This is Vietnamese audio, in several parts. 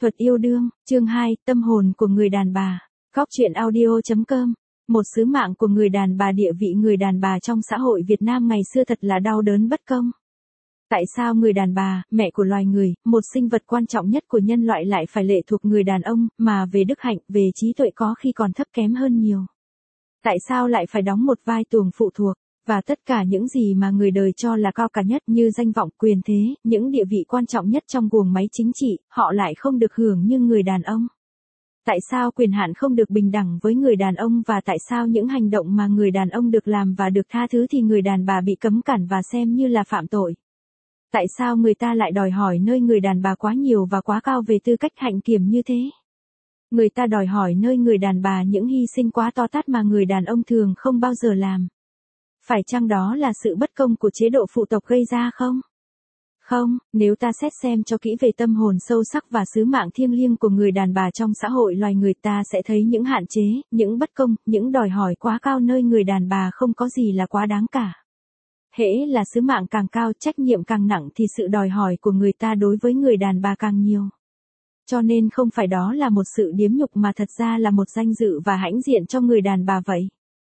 Thuật yêu đương, chương 2, tâm hồn của người đàn bà. Góc truyện audio.com. Một sứ mạng của người đàn bà. Địa vị người đàn bà trong xã hội Việt Nam ngày xưa thật là đau đớn bất công. Tại sao người đàn bà, mẹ của loài người, một sinh vật quan trọng nhất của nhân loại lại phải lệ thuộc người đàn ông, mà về đức hạnh, về trí tuệ có khi còn thấp kém hơn nhiều? Tại sao lại phải đóng một vai tuồng phụ thuộc? Và tất cả những gì mà người đời cho là cao cả nhất như danh vọng, quyền thế, những địa vị quan trọng nhất trong guồng máy chính trị, họ lại không được hưởng như người đàn ông. Tại sao quyền hạn không được bình đẳng với người đàn ông, và tại sao những hành động mà người đàn ông được làm và được tha thứ thì người đàn bà bị cấm cản và xem như là phạm tội? Tại sao người ta lại đòi hỏi nơi người đàn bà quá nhiều và quá cao về tư cách hạnh kiểm như thế? Người ta đòi hỏi nơi người đàn bà những hy sinh quá to tát mà người đàn ông thường không bao giờ làm. Phải chăng đó là sự bất công của chế độ phụ tộc gây ra không? Không, nếu ta xét xem cho kỹ về tâm hồn sâu sắc và sứ mạng thiêng liêng của người đàn bà trong xã hội loài người, ta sẽ thấy những hạn chế, những bất công, những đòi hỏi quá cao nơi người đàn bà không có gì là quá đáng cả. Hễ là sứ mạng càng cao, trách nhiệm càng nặng thì sự đòi hỏi của người ta đối với người đàn bà càng nhiều. Cho nên không phải đó là một sự điếm nhục mà thật ra là một danh dự và hãnh diện cho người đàn bà vậy.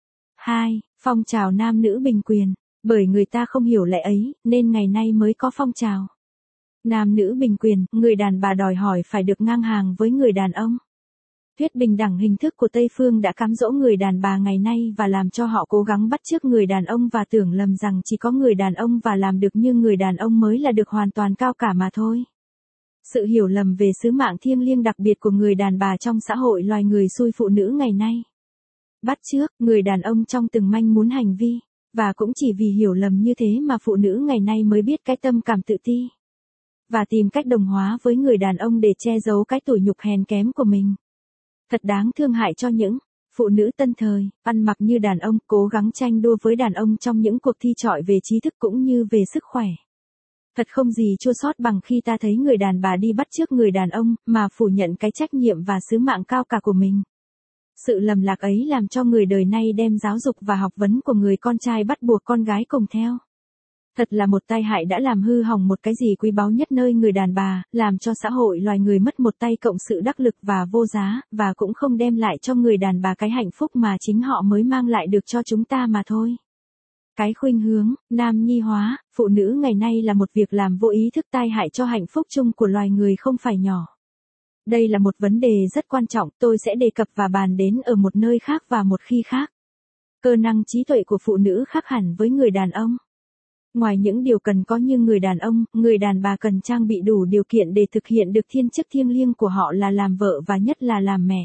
2. Phong trào nam nữ bình quyền. Bởi người ta không hiểu lẽ ấy, nên ngày nay mới có phong trào nam nữ bình quyền, người đàn bà đòi hỏi phải được ngang hàng với người đàn ông. Thuyết bình đẳng hình thức của Tây Phương đã cám dỗ người đàn bà ngày nay và làm cho họ cố gắng bắt chước người đàn ông và tưởng lầm rằng chỉ có người đàn ông và làm được như người đàn ông mới là được hoàn toàn cao cả mà thôi. Sự hiểu lầm về sứ mạng thiêng liêng đặc biệt của người đàn bà trong xã hội loài người xui phụ nữ ngày nay. Bắt chước người đàn ông trong từng manh muốn hành vi, và cũng chỉ vì hiểu lầm như thế mà phụ nữ ngày nay mới biết cái tâm cảm tự ti, và tìm cách đồng hóa với người đàn ông để che giấu cái tủi nhục hèn kém của mình. Thật đáng thương hại cho những phụ nữ tân thời, ăn mặc như đàn ông, cố gắng tranh đua với đàn ông trong những cuộc thi chọi về trí thức cũng như về sức khỏe. Thật không gì chua xót bằng khi ta thấy người đàn bà đi bắt chước người đàn ông, mà phủ nhận cái trách nhiệm và sứ mạng cao cả của mình. Sự lầm lạc ấy làm cho người đời nay đem giáo dục và học vấn của người con trai bắt buộc con gái cùng theo. Thật là một tai hại đã làm hư hỏng một cái gì quý báu nhất nơi người đàn bà, làm cho xã hội loài người mất một tay cộng sự đắc lực và vô giá, và cũng không đem lại cho người đàn bà cái hạnh phúc mà chính họ mới mang lại được cho chúng ta mà thôi. Cái khuynh hướng nam nhi hóa phụ nữ ngày nay là một việc làm vô ý thức tai hại cho hạnh phúc chung của loài người không phải nhỏ. Đây là một vấn đề rất quan trọng, tôi sẽ đề cập và bàn đến ở một nơi khác và một khi khác. Cơ năng trí tuệ của phụ nữ khác hẳn với người đàn ông. Ngoài những điều cần có như người đàn ông, người đàn bà cần trang bị đủ điều kiện để thực hiện được thiên chức thiêng liêng của họ là làm vợ và nhất là làm mẹ.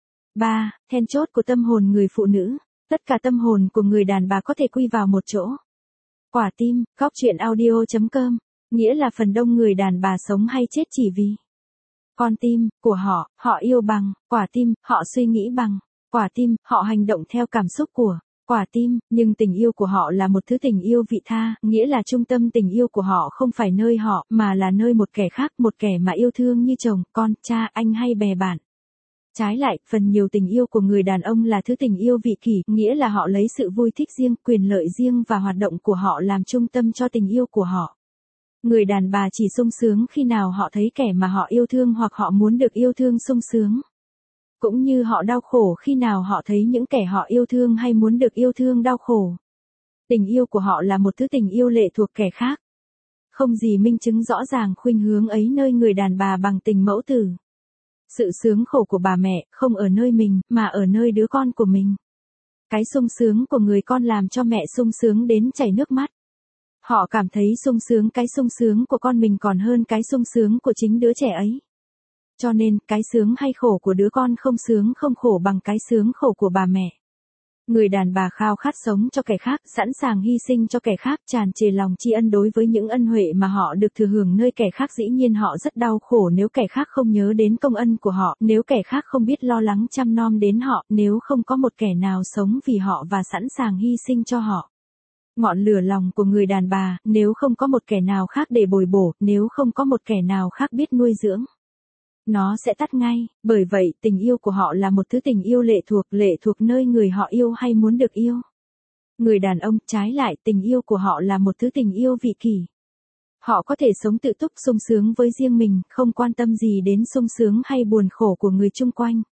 3. Then chốt của tâm hồn người phụ nữ. Tất cả tâm hồn của người đàn bà có thể quy vào một chỗ. Quả tim. Góc truyện audio.com. Nghĩa là phần đông người đàn bà sống hay chết chỉ vì con tim của họ yêu bằng quả tim, họ suy nghĩ bằng quả tim, họ hành động theo cảm xúc của quả tim, nhưng tình yêu của họ là một thứ tình yêu vị tha, nghĩa là trung tâm tình yêu của họ không phải nơi họ, mà là nơi một kẻ khác, một kẻ mà yêu thương như chồng, con, cha, anh hay bè bạn. Trái lại, phần nhiều tình yêu của người đàn ông là thứ tình yêu vị kỷ, nghĩa là họ lấy sự vui thích riêng, quyền lợi riêng và hoạt động của họ làm trung tâm cho tình yêu của họ. Người đàn bà chỉ sung sướng khi nào họ thấy kẻ mà họ yêu thương hoặc họ muốn được yêu thương sung sướng. Cũng như họ đau khổ khi nào họ thấy những kẻ họ yêu thương hay muốn được yêu thương đau khổ. Tình yêu của họ là một thứ tình yêu lệ thuộc kẻ khác. Không gì minh chứng rõ ràng khuynh hướng ấy nơi người đàn bà bằng tình mẫu tử. Sự sướng khổ của bà mẹ không ở nơi mình, mà ở nơi đứa con của mình. Cái sung sướng của người con làm cho mẹ sung sướng đến chảy nước mắt. Họ cảm thấy sung sướng, cái sung sướng của con mình còn hơn cái sung sướng của chính đứa trẻ ấy. Cho nên, cái sướng hay khổ của đứa con không sướng không khổ bằng cái sướng khổ của bà mẹ. Người đàn bà khao khát sống cho kẻ khác, sẵn sàng hy sinh cho kẻ khác, tràn trề lòng tri ân đối với những ân huệ mà họ được thừa hưởng nơi kẻ khác. Dĩ nhiên họ rất đau khổ nếu kẻ khác không nhớ đến công ân của họ, nếu kẻ khác không biết lo lắng chăm nom đến họ, nếu không có một kẻ nào sống vì họ và sẵn sàng hy sinh cho họ. Ngọn lửa lòng của người đàn bà, nếu không có một kẻ nào khác để bồi bổ, nếu không có một kẻ nào khác biết nuôi dưỡng, nó sẽ tắt ngay. Bởi vậy, tình yêu của họ là một thứ tình yêu lệ thuộc nơi người họ yêu hay muốn được yêu. Người đàn ông, trái lại, tình yêu của họ là một thứ tình yêu vị kỷ. Họ có thể sống tự túc sung sướng với riêng mình, không quan tâm gì đến sung sướng hay buồn khổ của người chung quanh.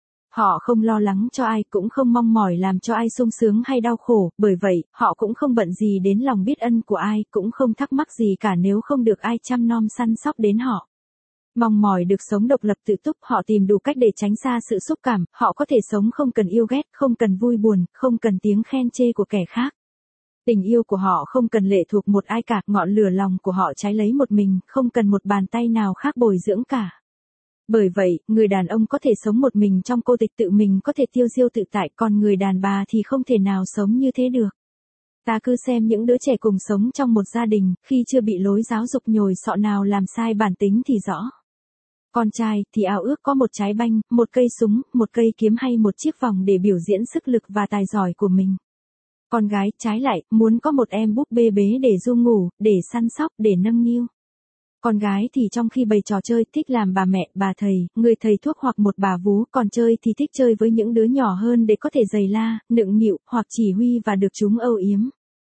Họ không lo lắng cho ai, cũng không mong mỏi làm cho ai sung sướng hay đau khổ, bởi vậy, họ cũng không bận gì đến lòng biết ân của ai, cũng không thắc mắc gì cả nếu không được ai chăm nom săn sóc đến họ. Mong mỏi được sống độc lập tự túc, họ tìm đủ cách để tránh xa sự xúc cảm, họ có thể sống không cần yêu ghét, không cần vui buồn, không cần tiếng khen chê của kẻ khác. Tình yêu của họ không cần lệ thuộc một ai cả, ngọn lửa lòng của họ cháy lấy một mình, không cần một bàn tay nào khác bồi dưỡng cả. Bởi vậy, người đàn ông có thể sống một mình trong cô tịch, tự mình có thể tiêu diêu tự tại, còn người đàn bà thì không thể nào sống như thế được. Ta cứ xem những đứa trẻ cùng sống trong một gia đình, khi chưa bị lối giáo dục nhồi sọ nào làm sai bản tính thì rõ. Con trai thì ao ước có một trái banh, một cây súng, một cây kiếm hay một chiếc vòng để biểu diễn sức lực và tài giỏi của mình. Con gái, trái lại, muốn có một em búp bê bế để ru ngủ, để săn sóc, để nâng niu. Con gái thì trong khi bày trò chơi thích làm bà mẹ, bà thầy, người thầy thuốc hoặc một bà vú, còn chơi thì thích chơi với những đứa nhỏ hơn để có thể giày la, nựng nịu, hoặc chỉ huy và được chúng âu yếm.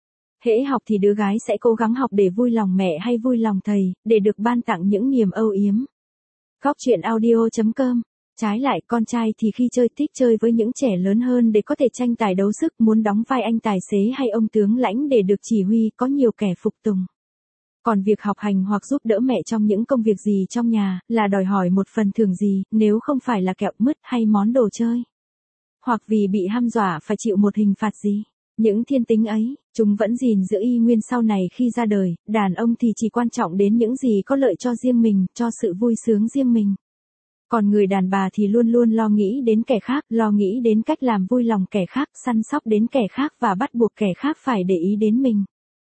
Hễ học thì đứa gái sẽ cố gắng học để vui lòng mẹ hay vui lòng thầy, để được ban tặng những niềm âu yếm. Góc truyện audio.com. Trái lại, con trai thì khi chơi thích chơi với những trẻ lớn hơn để có thể tranh tài đấu sức, muốn đóng vai anh tài xế hay ông tướng lãnh để được chỉ huy, có nhiều kẻ phục tùng. Còn việc học hành hoặc giúp đỡ mẹ trong những công việc gì trong nhà, là đòi hỏi một phần thưởng gì, nếu không phải là kẹo mứt hay món đồ chơi. Hoặc vì bị hăm dọa phải chịu một hình phạt gì. Những thiên tính ấy, chúng vẫn gìn giữ y nguyên sau này khi ra đời, đàn ông thì chỉ quan trọng đến những gì có lợi cho riêng mình, cho sự vui sướng riêng mình. Còn người đàn bà thì luôn luôn lo nghĩ đến kẻ khác, lo nghĩ đến cách làm vui lòng kẻ khác, săn sóc đến kẻ khác và bắt buộc kẻ khác phải để ý đến mình.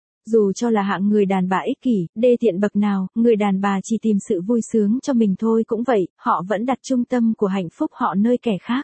Dù cho là hạng người đàn bà ích kỷ, đê tiện bậc nào, người đàn bà chỉ tìm sự vui sướng cho mình thôi cũng vậy, họ vẫn đặt trung tâm của hạnh phúc họ nơi kẻ khác.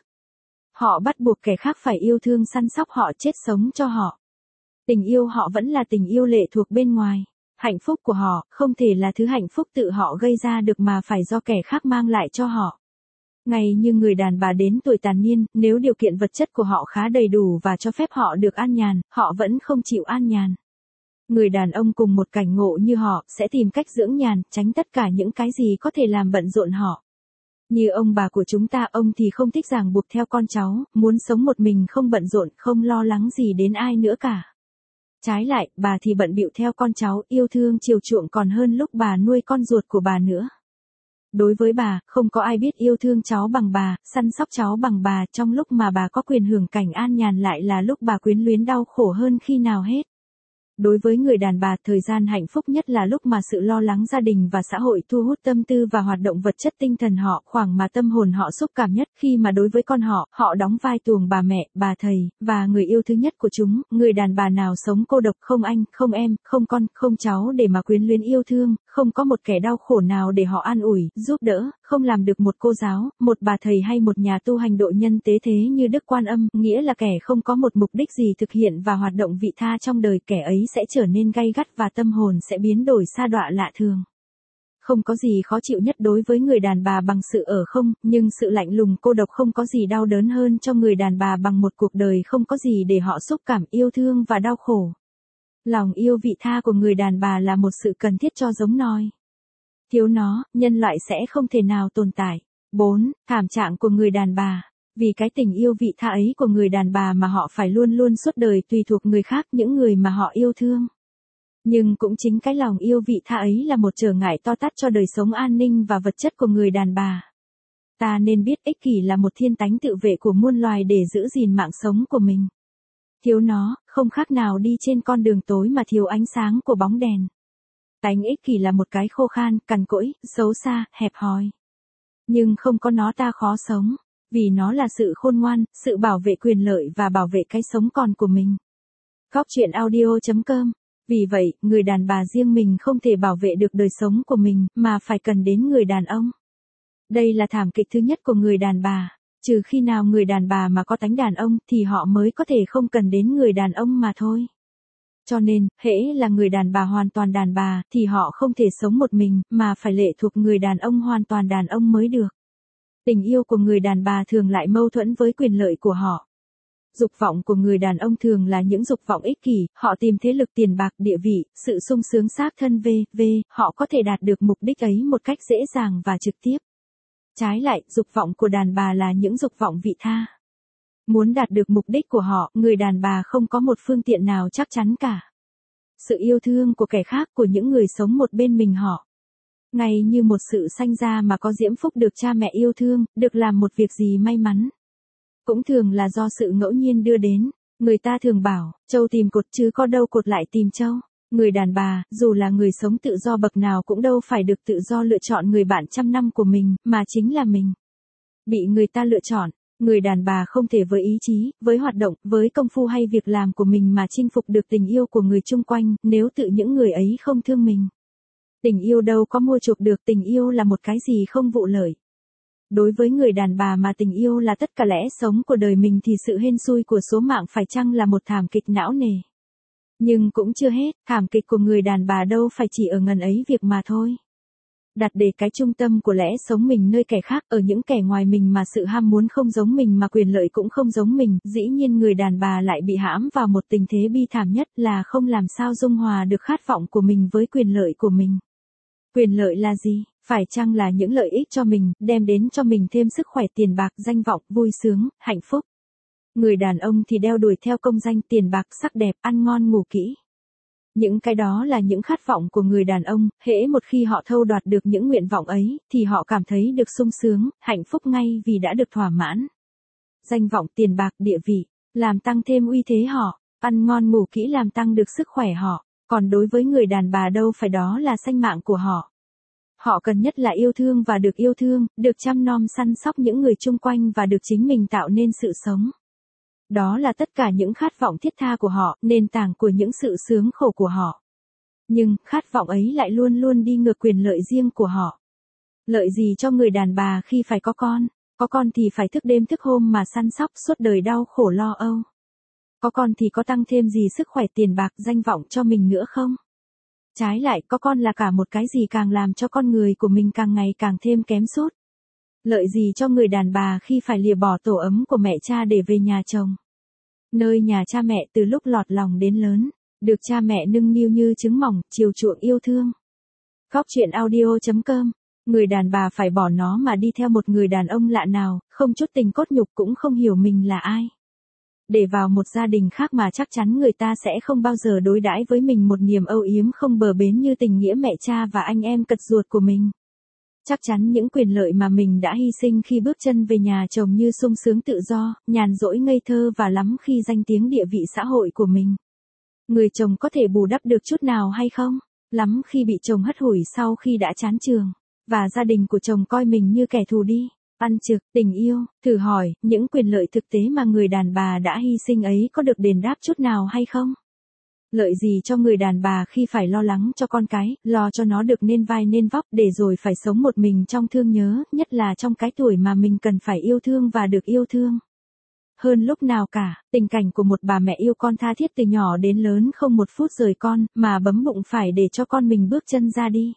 Họ bắt buộc kẻ khác phải yêu thương săn sóc họ, chết sống cho họ. Tình yêu họ vẫn là tình yêu lệ thuộc bên ngoài. Hạnh phúc của họ không thể là thứ hạnh phúc tự họ gây ra được mà phải do kẻ khác mang lại cho họ. Ngay như người đàn bà đến tuổi tàn niên, nếu điều kiện vật chất của họ khá đầy đủ và cho phép họ được an nhàn, họ vẫn không chịu an nhàn. Người đàn ông cùng một cảnh ngộ như họ sẽ tìm cách dưỡng nhàn, tránh tất cả những cái gì có thể làm bận rộn họ. Như ông bà của chúng ta, ông thì không thích ràng buộc theo con cháu, muốn sống một mình không bận rộn, không lo lắng gì đến ai nữa cả. Trái lại, bà thì bận bịu theo con cháu, yêu thương chiều chuộng còn hơn lúc bà nuôi con ruột của bà nữa. Đối với bà, không có ai biết yêu thương cháu bằng bà, săn sóc cháu bằng bà, trong lúc mà bà có quyền hưởng cảnh an nhàn lại là lúc bà quyến luyến đau khổ hơn khi nào hết. Đối với người đàn bà, thời gian hạnh phúc nhất là lúc mà sự lo lắng gia đình và xã hội thu hút tâm tư và hoạt động vật chất tinh thần họ, khoảng mà tâm hồn họ xúc cảm nhất, khi mà đối với con họ đóng vai tuồng bà mẹ, bà thầy, và người yêu thứ nhất của chúng. Người đàn bà nào sống cô độc, không anh, không em, không con, không cháu để mà quyến luyến yêu thương, không có một kẻ đau khổ nào để họ an ủi, giúp đỡ, không làm được một cô giáo, một bà thầy hay một nhà tu hành độ nhân tế thế như Đức Quan Âm, nghĩa là kẻ không có một mục đích gì thực hiện và hoạt động vị tha trong đời, kẻ ấy sẽ trở nên gay gắt và tâm hồn sẽ biến đổi sa đọa lạ thường. Không có gì khó chịu nhất đối với người đàn bà bằng sự ở không, nhưng sự lạnh lùng cô độc không có gì đau đớn hơn cho người đàn bà bằng một cuộc đời không có gì để họ xúc cảm, yêu thương và đau khổ. Lòng yêu vị tha của người đàn bà là một sự cần thiết cho giống nòi. Thiếu nó, nhân loại sẽ không thể nào tồn tại. 4. Thảm trạng của người đàn bà. Vì cái tình yêu vị tha ấy của người đàn bà mà họ phải luôn luôn suốt đời tùy thuộc người khác, những người mà họ yêu thương. Nhưng cũng chính cái lòng yêu vị tha ấy là một trở ngại to tát cho đời sống an ninh và vật chất của người đàn bà. Ta nên biết ích kỷ là một thiên tánh tự vệ của muôn loài để giữ gìn mạng sống của mình. Thiếu nó, không khác nào đi trên con đường tối mà thiếu ánh sáng của bóng đèn. Tánh ích kỷ là một cái khô khan, cằn cỗi, xấu xa, hẹp hòi. Nhưng không có nó ta khó sống, vì nó là sự khôn ngoan, sự bảo vệ quyền lợi và bảo vệ cái sống còn của mình. Góc truyện audio.com. Vì vậy, người đàn bà riêng mình không thể bảo vệ được đời sống của mình, mà phải cần đến người đàn ông. Đây là thảm kịch thứ nhất của người đàn bà. Trừ khi nào người đàn bà mà có tánh đàn ông, thì họ mới có thể không cần đến người đàn ông mà thôi. Cho nên, hễ là người đàn bà hoàn toàn đàn bà, thì họ không thể sống một mình, mà phải lệ thuộc người đàn ông hoàn toàn đàn ông mới được. Tình yêu của người đàn bà thường lại mâu thuẫn với quyền lợi của họ. Dục vọng của người đàn ông thường là những dục vọng ích kỷ, họ tìm thế lực, tiền bạc, địa vị, sự sung sướng xác thân họ có thể đạt được mục đích ấy một cách dễ dàng và trực tiếp. Trái lại, dục vọng của đàn bà là những dục vọng vị tha. Muốn đạt được mục đích của họ, người đàn bà không có một phương tiện nào chắc chắn cả. Sự yêu thương của kẻ khác, của những người sống một bên mình họ. Ngay như một sự sanh ra mà có diễm phúc được cha mẹ yêu thương, được làm một việc gì may mắn. Cũng thường là do sự ngẫu nhiên đưa đến. Người ta thường bảo, trâu tìm cột chứ có đâu cột lại tìm trâu. Người đàn bà, dù là người sống tự do bậc nào cũng đâu phải được tự do lựa chọn người bạn trăm năm của mình, mà chính là mình. Bị người ta lựa chọn, người đàn bà không thể với ý chí, với hoạt động, với công phu hay việc làm của mình mà chinh phục được tình yêu của người chung quanh, nếu tự những người ấy không thương mình. Tình yêu đâu có mua chuộc được, tình yêu là một cái gì không vụ lợi. Đối với người đàn bà mà tình yêu là tất cả lẽ sống của đời mình thì sự hên xui của số mạng phải chăng là một thảm kịch não nề. Nhưng cũng chưa hết, thảm kịch của người đàn bà đâu phải chỉ ở ngần ấy việc mà thôi. Đặt để cái trung tâm của lẽ sống mình nơi kẻ khác, ở những kẻ ngoài mình mà sự ham muốn không giống mình mà quyền lợi cũng không giống mình, dĩ nhiên người đàn bà lại bị hãm vào một tình thế bi thảm nhất là không làm sao dung hòa được khát vọng của mình với quyền lợi của mình. Quyền lợi là gì? Phải chăng là những lợi ích cho mình, đem đến cho mình thêm sức khỏe, tiền bạc, danh vọng, vui sướng, hạnh phúc. Người đàn ông thì đeo đuổi theo công danh, tiền bạc, sắc đẹp, ăn ngon ngủ kỹ. Những cái đó là những khát vọng của người đàn ông, hễ một khi họ thâu đoạt được những nguyện vọng ấy, thì họ cảm thấy được sung sướng, hạnh phúc ngay vì đã được thỏa mãn. Danh vọng, tiền bạc, địa vị, làm tăng thêm uy thế họ, ăn ngon ngủ kỹ làm tăng được sức khỏe họ, còn đối với người đàn bà đâu phải đó là sanh mạng của họ. Họ cần nhất là yêu thương và được yêu thương, được chăm nom săn sóc những người chung quanh và được chính mình tạo nên sự sống. Đó là tất cả những khát vọng thiết tha của họ, nền tảng của những sự sướng khổ của họ. Nhưng, khát vọng ấy lại luôn luôn đi ngược quyền lợi riêng của họ. Lợi gì cho người đàn bà khi phải có con? Có con thì phải thức đêm thức hôm mà săn sóc suốt đời đau khổ lo âu. Có con thì có tăng thêm gì sức khỏe, tiền bạc, danh vọng cho mình nữa không? Trái lại, có con là cả một cái gì càng làm cho con người của mình càng ngày càng thêm kém sút. Lợi gì cho người đàn bà khi phải lìa bỏ tổ ấm của mẹ cha để về nhà chồng. Nơi nhà cha mẹ từ lúc lọt lòng đến lớn, được cha mẹ nâng niu như trứng mỏng, chiều chuộng yêu thương. Góc truyện audio.com. Người đàn bà phải bỏ nó mà đi theo một người đàn ông lạ nào, không chút tình cốt nhục cũng không hiểu mình là ai. Để vào một gia đình khác mà chắc chắn người ta sẽ không bao giờ đối đãi với mình một niềm âu yếm không bờ bến như tình nghĩa mẹ cha và anh em cật ruột của mình. Chắc chắn những quyền lợi mà mình đã hy sinh khi bước chân về nhà chồng như sung sướng tự do, nhàn rỗi ngây thơ và lắm khi danh tiếng địa vị xã hội của mình. Người chồng có thể bù đắp được chút nào hay không? Lắm khi bị chồng hất hủi sau khi đã chán trường, và gia đình của chồng coi mình như kẻ thù đi. Ăn trực, tình yêu, thử hỏi, những quyền lợi thực tế mà người đàn bà đã hy sinh ấy có được đền đáp chút nào hay không? Lợi gì cho người đàn bà khi phải lo lắng cho con cái, lo cho nó được nên vai nên vóc để rồi phải sống một mình trong thương nhớ, nhất là trong cái tuổi mà mình cần phải yêu thương và được yêu thương. Hơn lúc nào cả, tình cảnh của một bà mẹ yêu con tha thiết từ nhỏ đến lớn không một phút rời con, mà bấm bụng phải để cho con mình bước chân ra đi.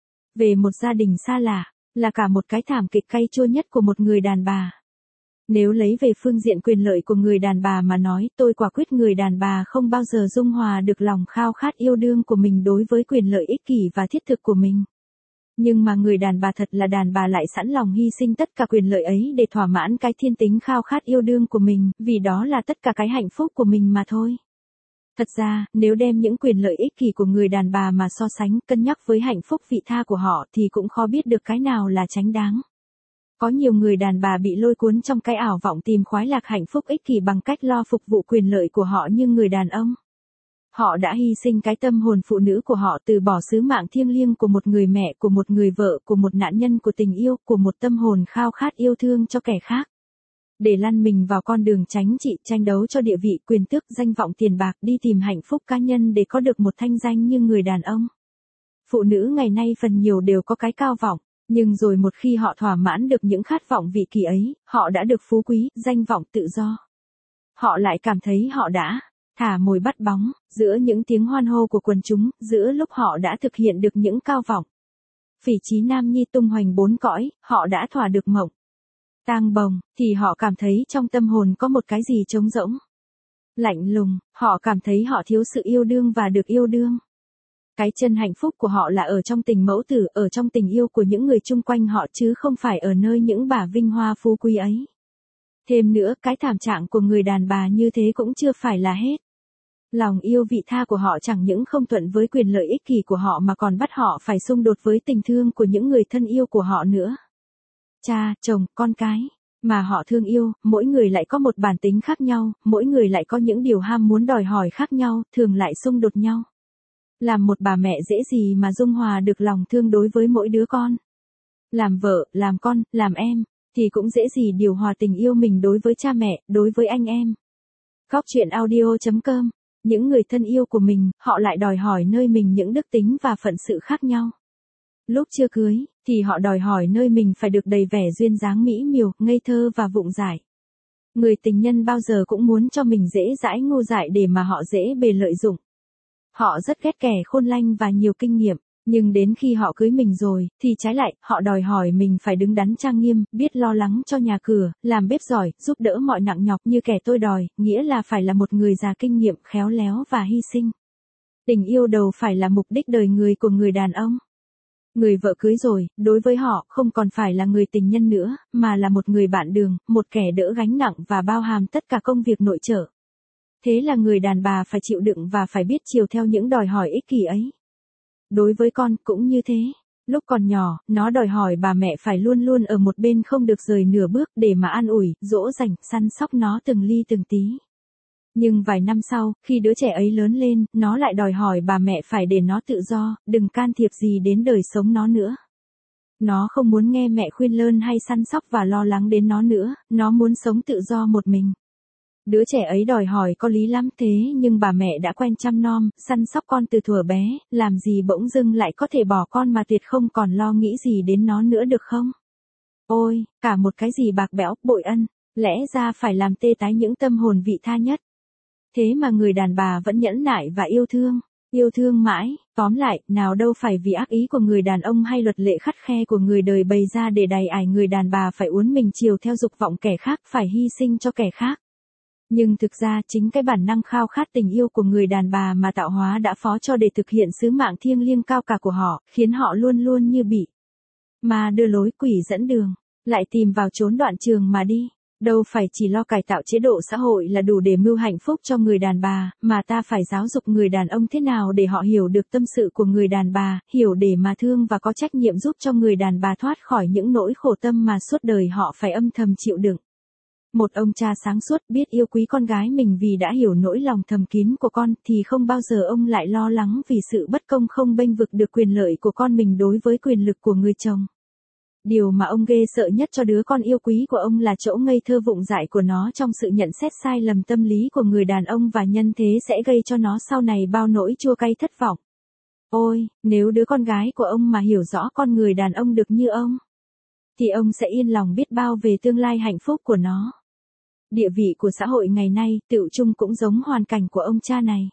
Về một gia đình xa lạ, là cả một cái thảm kịch cay chua nhất của một người đàn bà. Nếu lấy về phương diện quyền lợi của người đàn bà mà nói, tôi quả quyết người đàn bà không bao giờ dung hòa được lòng khao khát yêu đương của mình đối với quyền lợi ích kỷ và thiết thực của mình. Nhưng mà người đàn bà thật là đàn bà lại sẵn lòng hy sinh tất cả quyền lợi ấy để thỏa mãn cái thiên tính khao khát yêu đương của mình, vì đó là tất cả cái hạnh phúc của mình mà thôi. Thật ra, nếu đem những quyền lợi ích kỷ của người đàn bà mà so sánh, cân nhắc với hạnh phúc vị tha của họ thì cũng khó biết được cái nào là chánh đáng. Có nhiều người đàn bà bị lôi cuốn trong cái ảo vọng tìm khoái lạc hạnh phúc ích kỷ bằng cách lo phục vụ quyền lợi của họ như người đàn ông. Họ đã hy sinh cái tâm hồn phụ nữ của họ, từ bỏ sứ mạng thiêng liêng của một người mẹ, của một người vợ, của một nạn nhân của tình yêu, của một tâm hồn khao khát yêu thương cho kẻ khác. Để lăn mình vào con đường chính trị, tranh đấu cho địa vị, quyền tước, danh vọng, tiền bạc, đi tìm hạnh phúc cá nhân để có được một thanh danh như người đàn ông. Phụ nữ ngày nay phần nhiều đều có cái cao vọng, nhưng rồi một khi họ thỏa mãn được những khát vọng vị kỳ ấy, họ đã được phú quý, danh vọng, tự do. Họ lại cảm thấy họ đã thả mồi bắt bóng, giữa những tiếng hoan hô của quần chúng, giữa lúc họ đã thực hiện được những cao vọng. Phỉ chí nam nhi tung hoành bốn cõi, họ đã thỏa được mộng tang bồng, thì họ cảm thấy trong tâm hồn có một cái gì trống rỗng. lạnh lùng, họ cảm thấy họ thiếu sự yêu đương và được yêu đương. Cái chân hạnh phúc của họ là ở trong tình mẫu tử, ở trong tình yêu của những người chung quanh họ chứ không phải ở nơi những bà vinh hoa phú quý ấy. Thêm nữa, cái thảm trạng của người đàn bà như thế cũng chưa phải là hết. Lòng yêu vị tha của họ chẳng những không thuận với quyền lợi ích kỷ của họ mà còn bắt họ phải xung đột với tình thương của những người thân yêu của họ nữa. Cha, chồng, con cái mà họ thương yêu, mỗi người lại có một bản tính khác nhau, mỗi người lại có những điều ham muốn đòi hỏi khác nhau, thường lại xung đột nhau. Làm một bà mẹ dễ gì mà dung hòa được lòng thương đối với mỗi đứa con. Làm vợ, làm con, làm em, thì cũng dễ gì điều hòa tình yêu mình đối với cha mẹ, đối với anh em. Góc chuyện audio.com. Những người thân yêu của mình, họ lại đòi hỏi nơi mình những đức tính và phận sự khác nhau. Lúc chưa cưới, thì họ đòi hỏi nơi mình phải được đầy vẻ duyên dáng mỹ miều, ngây thơ và vụng dại. Người tình nhân bao giờ cũng muốn cho mình dễ dãi ngu dại để mà họ dễ bề lợi dụng. Họ rất ghét kẻ khôn lanh và nhiều kinh nghiệm, nhưng đến khi họ cưới mình rồi, thì trái lại, họ đòi hỏi mình phải đứng đắn trang nghiêm, biết lo lắng cho nhà cửa, làm bếp giỏi, giúp đỡ mọi nặng nhọc như kẻ tôi đòi, nghĩa là phải là một người già kinh nghiệm, khéo léo và hy sinh. Tình yêu đầu phải là mục đích đời người của người đàn ông. Người vợ cưới rồi, đối với họ, không còn phải là người tình nhân nữa, mà là một người bạn đường, một kẻ đỡ gánh nặng và bao hàm tất cả công việc nội trợ. Thế là người đàn bà phải chịu đựng và phải biết chiều theo những đòi hỏi ích kỷ ấy. Đối với con cũng như thế. Lúc còn nhỏ, nó đòi hỏi bà mẹ phải luôn luôn ở một bên không được rời nửa bước để mà an ủi, dỗ dành, săn sóc nó từng ly từng tí. Nhưng vài năm sau, khi đứa trẻ ấy lớn lên, nó lại đòi hỏi bà mẹ phải để nó tự do, đừng can thiệp gì đến đời sống nó nữa. Nó không muốn nghe mẹ khuyên lơn hay săn sóc và lo lắng đến nó nữa, nó muốn sống tự do một mình. Đứa trẻ ấy đòi hỏi có lý lắm thế nhưng bà mẹ đã quen chăm nom, săn sóc con từ thuở bé, làm gì bỗng dưng lại có thể bỏ con mà tuyệt không còn lo nghĩ gì đến nó nữa được không? Ôi, cả một cái gì bạc bẽo, bội ân, lẽ ra phải làm tê tái những tâm hồn vị tha nhất. Thế mà người đàn bà vẫn nhẫn nại và yêu thương mãi, tóm lại, nào đâu phải vì ác ý của người đàn ông hay luật lệ khắt khe của người đời bày ra để đày ải người đàn bà phải uốn mình chiều theo dục vọng kẻ khác, phải hy sinh cho kẻ khác. Nhưng thực ra chính cái bản năng khao khát tình yêu của người đàn bà mà tạo hóa đã phó cho để thực hiện sứ mạng thiêng liêng cao cả của họ, khiến họ luôn luôn như bị ma đưa lối, quỷ dẫn đường, lại tìm vào chốn đoạn trường mà đi. Đâu phải chỉ lo cải tạo chế độ xã hội là đủ để mưu hạnh phúc cho người đàn bà, mà ta phải giáo dục người đàn ông thế nào để họ hiểu được tâm sự của người đàn bà, hiểu để mà thương và có trách nhiệm giúp cho người đàn bà thoát khỏi những nỗi khổ tâm mà suốt đời họ phải âm thầm chịu đựng. Một ông cha sáng suốt biết yêu quý con gái mình vì đã hiểu nỗi lòng thầm kín của con thì không bao giờ ông lại lo lắng vì sự bất công không bênh vực được quyền lợi của con mình đối với quyền lực của người chồng. Điều mà ông ghê sợ nhất cho đứa con yêu quý của ông là chỗ ngây thơ vụng dại của nó trong sự nhận xét sai lầm tâm lý của người đàn ông và nhân thế sẽ gây cho nó sau này bao nỗi chua cay thất vọng. Ôi, nếu đứa con gái của ông mà hiểu rõ con người đàn ông được như ông, thì ông sẽ yên lòng biết bao về tương lai hạnh phúc của nó. Địa vị của xã hội ngày nay, tựu chung cũng giống hoàn cảnh của ông cha này.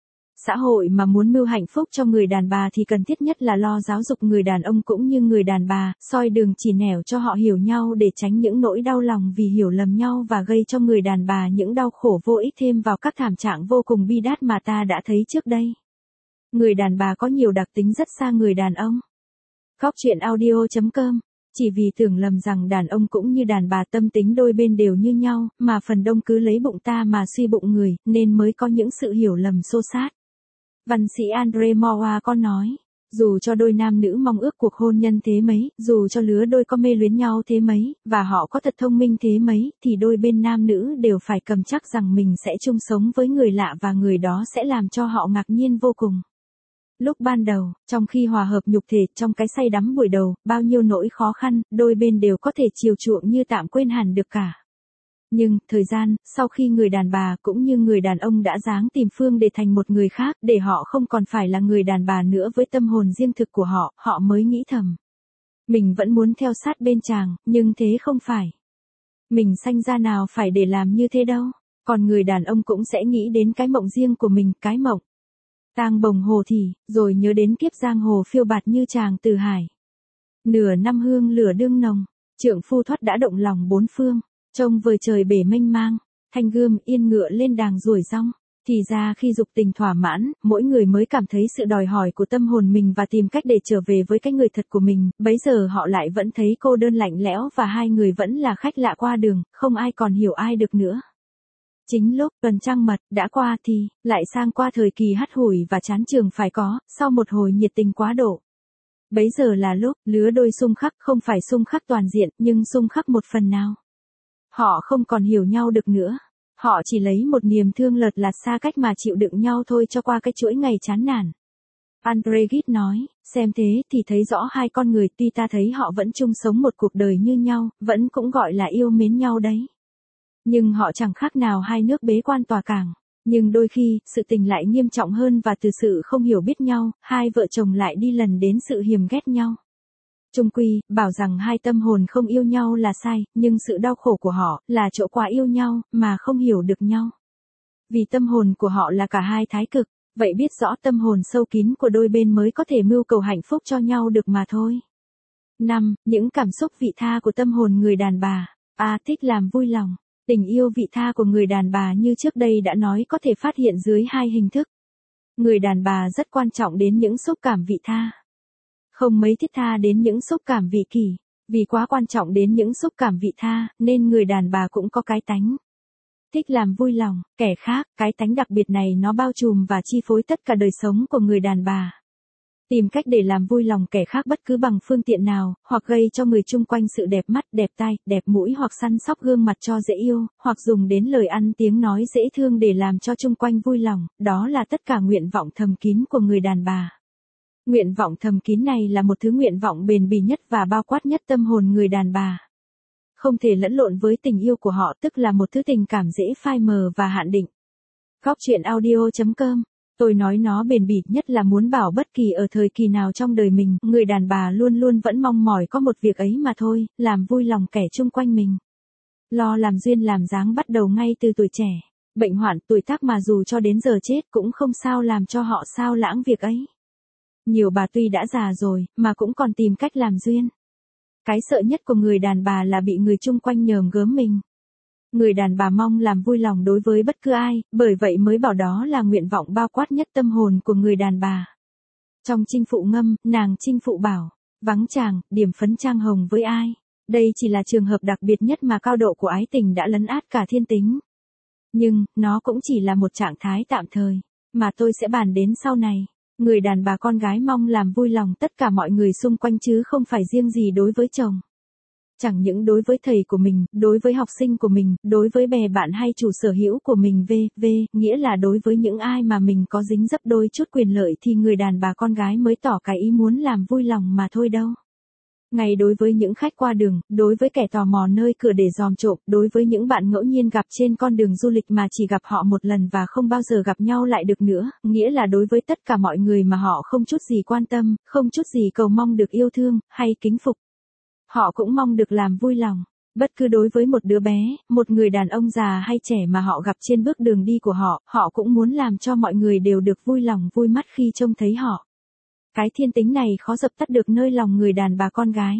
Xã hội mà muốn mưu hạnh phúc cho người đàn bà thì cần thiết nhất là lo giáo dục người đàn ông cũng như người đàn bà, soi đường chỉ nẻo cho họ hiểu nhau để tránh những nỗi đau lòng vì hiểu lầm nhau và gây cho người đàn bà những đau khổ vô ích thêm vào các thảm trạng vô cùng bi đát mà ta đã thấy trước đây. Người đàn bà có nhiều đặc tính rất xa người đàn ông. Góc chuyện audio.com. Chỉ vì tưởng lầm rằng đàn ông cũng như đàn bà tâm tính đôi bên đều như nhau, mà phần đông cứ lấy bụng ta mà suy bụng người, nên mới có những sự hiểu lầm xô xát. Văn sĩ Andre Moa có nói, dù cho đôi nam nữ mong ước cuộc hôn nhân thế mấy, dù cho lứa đôi có mê luyến nhau thế mấy, và họ có thật thông minh thế mấy, thì đôi bên nam nữ đều phải cầm chắc rằng mình sẽ chung sống với người lạ và người đó sẽ làm cho họ ngạc nhiên vô cùng. Lúc ban đầu, trong khi hòa hợp nhục thể, trong cái say đắm buổi đầu, bao nhiêu nỗi khó khăn, đôi bên đều có thể chiều chuộng như tạm quên hẳn được cả. Nhưng, thời gian, sau khi người đàn bà cũng như người đàn ông đã dáng tìm phương để thành một người khác, để họ không còn phải là người đàn bà nữa với tâm hồn riêng thực của họ, họ mới nghĩ thầm. Mình vẫn muốn theo sát bên chàng, nhưng thế không phải. Mình sanh ra nào phải để làm như thế đâu. Còn người đàn ông cũng sẽ nghĩ đến cái mộng riêng của mình, cái mộng tang bồng hồ thì, rồi nhớ đến kiếp giang hồ phiêu bạt như chàng từ hải. Nửa năm hương lửa đương nồng, trượng phu thoát đã động lòng bốn phương, trông vời trời bể mênh mang. thanh gươm, yên ngựa lên đàng ruổi rong. Thì ra khi dục tình thỏa mãn, mỗi người mới cảm thấy sự đòi hỏi của tâm hồn mình và tìm cách để trở về với cái người thật của mình, bấy giờ họ lại vẫn thấy cô đơn lạnh lẽo và hai người vẫn là khách lạ qua đường, không ai còn hiểu ai được nữa. Chính lúc tuần trăng mật đã qua thì lại sang qua thời kỳ hắt hủi và chán trường phải có, sau một hồi nhiệt tình quá độ. Bấy giờ là lúc lứa đôi xung khắc, không phải xung khắc toàn diện nhưng xung khắc một phần nào. Họ không còn hiểu nhau được nữa. Họ chỉ lấy một niềm thương lợt lạt xa cách mà chịu đựng nhau thôi cho qua cái chuỗi ngày chán nản. Andre Gide nói, xem thế thì thấy rõ hai con người tuy ta thấy họ vẫn chung sống một cuộc đời như nhau, vẫn cũng gọi là yêu mến nhau đấy. Nhưng họ chẳng khác nào hai nước bế quan tòa cảng. Nhưng đôi khi, sự tình lại nghiêm trọng hơn và từ sự không hiểu biết nhau, hai vợ chồng lại đi lần đến sự hiềm ghét nhau. Chung quy, bảo rằng hai tâm hồn không yêu nhau là sai, nhưng sự đau khổ của họ là chỗ quá yêu nhau, mà không hiểu được nhau. Vì tâm hồn của họ là cả hai thái cực, vậy biết rõ tâm hồn sâu kín của đôi bên mới có thể mưu cầu hạnh phúc cho nhau được mà thôi. 5. Những cảm xúc vị tha của tâm hồn người đàn bà. Thích làm vui lòng. Tình yêu vị tha của người đàn bà như trước đây đã nói có thể phát hiện dưới hai hình thức. Người đàn bà rất quan trọng đến những xúc cảm vị tha. Không mấy thiết tha đến những xúc cảm vị kỷ. Vì quá quan trọng đến những xúc cảm vị tha, nên người đàn bà cũng có cái tánh thích làm vui lòng kẻ khác. Cái tánh đặc biệt này nó bao trùm và chi phối tất cả đời sống của người đàn bà. Tìm cách để làm vui lòng kẻ khác bất cứ bằng phương tiện nào, hoặc gây cho người chung quanh sự đẹp mắt, đẹp tai, đẹp mũi, hoặc săn sóc gương mặt cho dễ yêu, hoặc dùng đến lời ăn tiếng nói dễ thương để làm cho chung quanh vui lòng, đó là tất cả nguyện vọng thầm kín của người đàn bà. Nguyện vọng thầm kín này là một thứ nguyện vọng bền bỉ nhất và bao quát nhất tâm hồn người đàn bà. Không thể lẫn lộn với tình yêu của họ, tức là một thứ tình cảm dễ phai mờ và hạn định. Góc truyện audio.com. Tôi nói nó bền bỉ nhất là muốn bảo bất kỳ ở thời kỳ nào trong đời mình, người đàn bà luôn luôn vẫn mong mỏi có một việc ấy mà thôi, làm vui lòng kẻ chung quanh mình. Lo làm duyên làm dáng bắt đầu ngay từ tuổi trẻ. Bệnh hoạn, tuổi tác mà dù cho đến giờ chết cũng không sao làm cho họ sao lãng việc ấy. Nhiều bà tuy đã già rồi, mà cũng còn tìm cách làm duyên. Cái sợ nhất của người đàn bà là bị người chung quanh nhờm gớm mình. Người đàn bà mong làm vui lòng đối với bất cứ ai, bởi vậy mới bảo đó là nguyện vọng bao quát nhất tâm hồn của người đàn bà. Trong Chinh Phụ Ngâm, nàng Chinh Phụ bảo, vắng chàng, điểm phấn trang hồng với ai. Đây chỉ là trường hợp đặc biệt nhất mà cao độ của ái tình đã lấn át cả thiên tính. Nhưng, nó cũng chỉ là một trạng thái tạm thời, mà tôi sẽ bàn đến sau này. Người đàn bà con gái mong làm vui lòng tất cả mọi người xung quanh chứ không phải riêng gì đối với chồng. Chẳng những đối với thầy của mình, đối với học sinh của mình, đối với bè bạn hay chủ sở hữu của mình nghĩa là đối với những ai mà mình có dính dấp đôi chút quyền lợi thì người đàn bà con gái mới tỏ cái ý muốn làm vui lòng mà thôi đâu. Ngay đối với những khách qua đường, đối với kẻ tò mò nơi cửa để dòm trộm, đối với những bạn ngẫu nhiên gặp trên con đường du lịch mà chỉ gặp họ một lần và không bao giờ gặp nhau lại được nữa, nghĩa là đối với tất cả mọi người mà họ không chút gì quan tâm, không chút gì cầu mong được yêu thương, hay kính phục. Họ cũng mong được làm vui lòng. Bất cứ đối với một đứa bé, một người đàn ông già hay trẻ mà họ gặp trên bước đường đi của họ, họ cũng muốn làm cho mọi người đều được vui lòng vui mắt khi trông thấy họ. Cái thiên tính này khó dập tắt được nơi lòng người đàn bà con gái.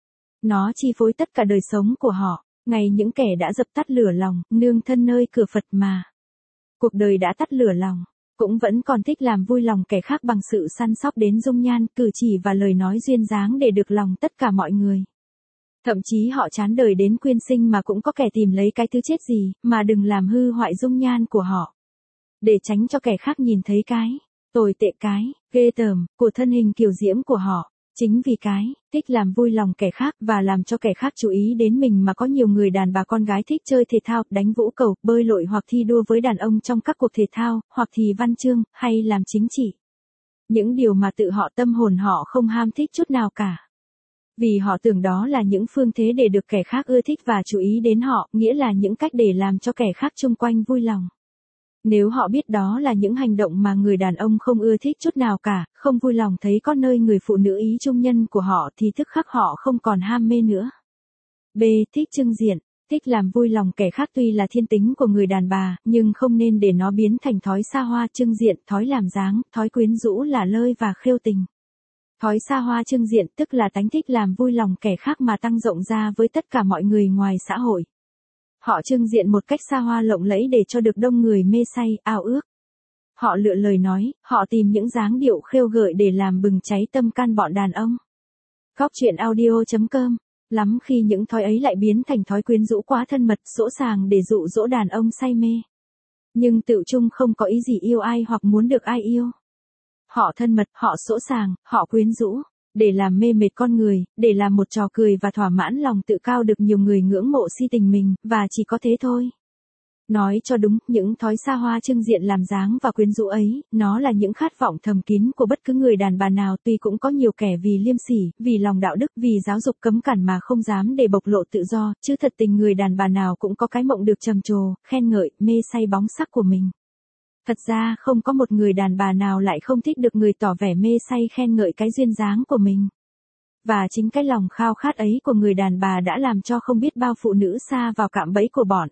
Nó chi phối tất cả đời sống của họ, ngay những kẻ đã dập tắt lửa lòng, nương thân nơi cửa Phật mà. Cuộc đời đã tắt lửa lòng, cũng vẫn còn thích làm vui lòng kẻ khác bằng sự săn sóc đến dung nhan, cử chỉ và lời nói duyên dáng để được lòng tất cả mọi người. Thậm chí họ chán đời đến quyên sinh mà cũng có kẻ tìm lấy cái thứ chết gì, mà đừng làm hư hoại dung nhan của họ. Để tránh cho kẻ khác nhìn thấy cái tồi tệ, cái ghê tởm của thân hình kiều diễm của họ. Chính vì cái thích làm vui lòng kẻ khác và làm cho kẻ khác chú ý đến mình mà có nhiều người đàn bà con gái thích chơi thể thao, đánh vũ cầu, bơi lội hoặc thi đua với đàn ông trong các cuộc thể thao, hoặc thì văn chương, hay làm chính trị. Những điều mà tự họ tâm hồn họ không ham thích chút nào cả. Vì họ tưởng đó là những phương thế để được kẻ khác ưa thích và chú ý đến họ, nghĩa là những cách để làm cho kẻ khác chung quanh vui lòng. Nếu họ biết đó là những hành động mà người đàn ông không ưa thích chút nào cả, không vui lòng thấy có nơi người phụ nữ ý trung nhân của họ thì tức khắc họ không còn ham mê nữa. B. Thích trưng diện. Thích làm vui lòng kẻ khác tuy là thiên tính của người đàn bà, nhưng không nên để nó biến thành thói xa hoa trưng diện, thói làm dáng, thói quyến rũ lả lơi và khêu tình. Thói xa hoa trưng diện tức là tánh thích làm vui lòng kẻ khác mà tăng rộng ra với tất cả mọi người ngoài xã hội. Họ trưng diện một cách xa hoa lộng lẫy để cho được đông người mê say, ao ước. Họ lựa lời nói, họ tìm những dáng điệu khêu gợi để làm bừng cháy tâm can bọn đàn ông. Góc truyện audio.com. Lắm khi những thói ấy lại biến thành thói quyến rũ quá thân mật, sỗ sàng để dụ dỗ đàn ông say mê. Nhưng tựu chung không có ý gì yêu ai hoặc muốn được ai yêu. Họ thân mật, họ sỗ sàng, họ quyến rũ, để làm mê mệt con người, để làm một trò cười và thỏa mãn lòng tự cao được nhiều người ngưỡng mộ si tình mình, và chỉ có thế thôi. Nói cho đúng, những thói xa hoa trưng diện làm dáng và quyến rũ ấy, nó là những khát vọng thầm kín của bất cứ người đàn bà nào, tuy cũng có nhiều kẻ vì liêm sỉ, vì lòng đạo đức, vì giáo dục cấm cản mà không dám để bộc lộ tự do, chứ thật tình người đàn bà nào cũng có cái mộng được trầm trồ, khen ngợi, mê say bóng sắc của mình. Thật ra không có một người đàn bà nào lại không thích được người tỏ vẻ mê say khen ngợi cái duyên dáng của mình. Và chính cái lòng khao khát ấy của người đàn bà đã làm cho không biết bao phụ nữ sa vào cạm bẫy của bọn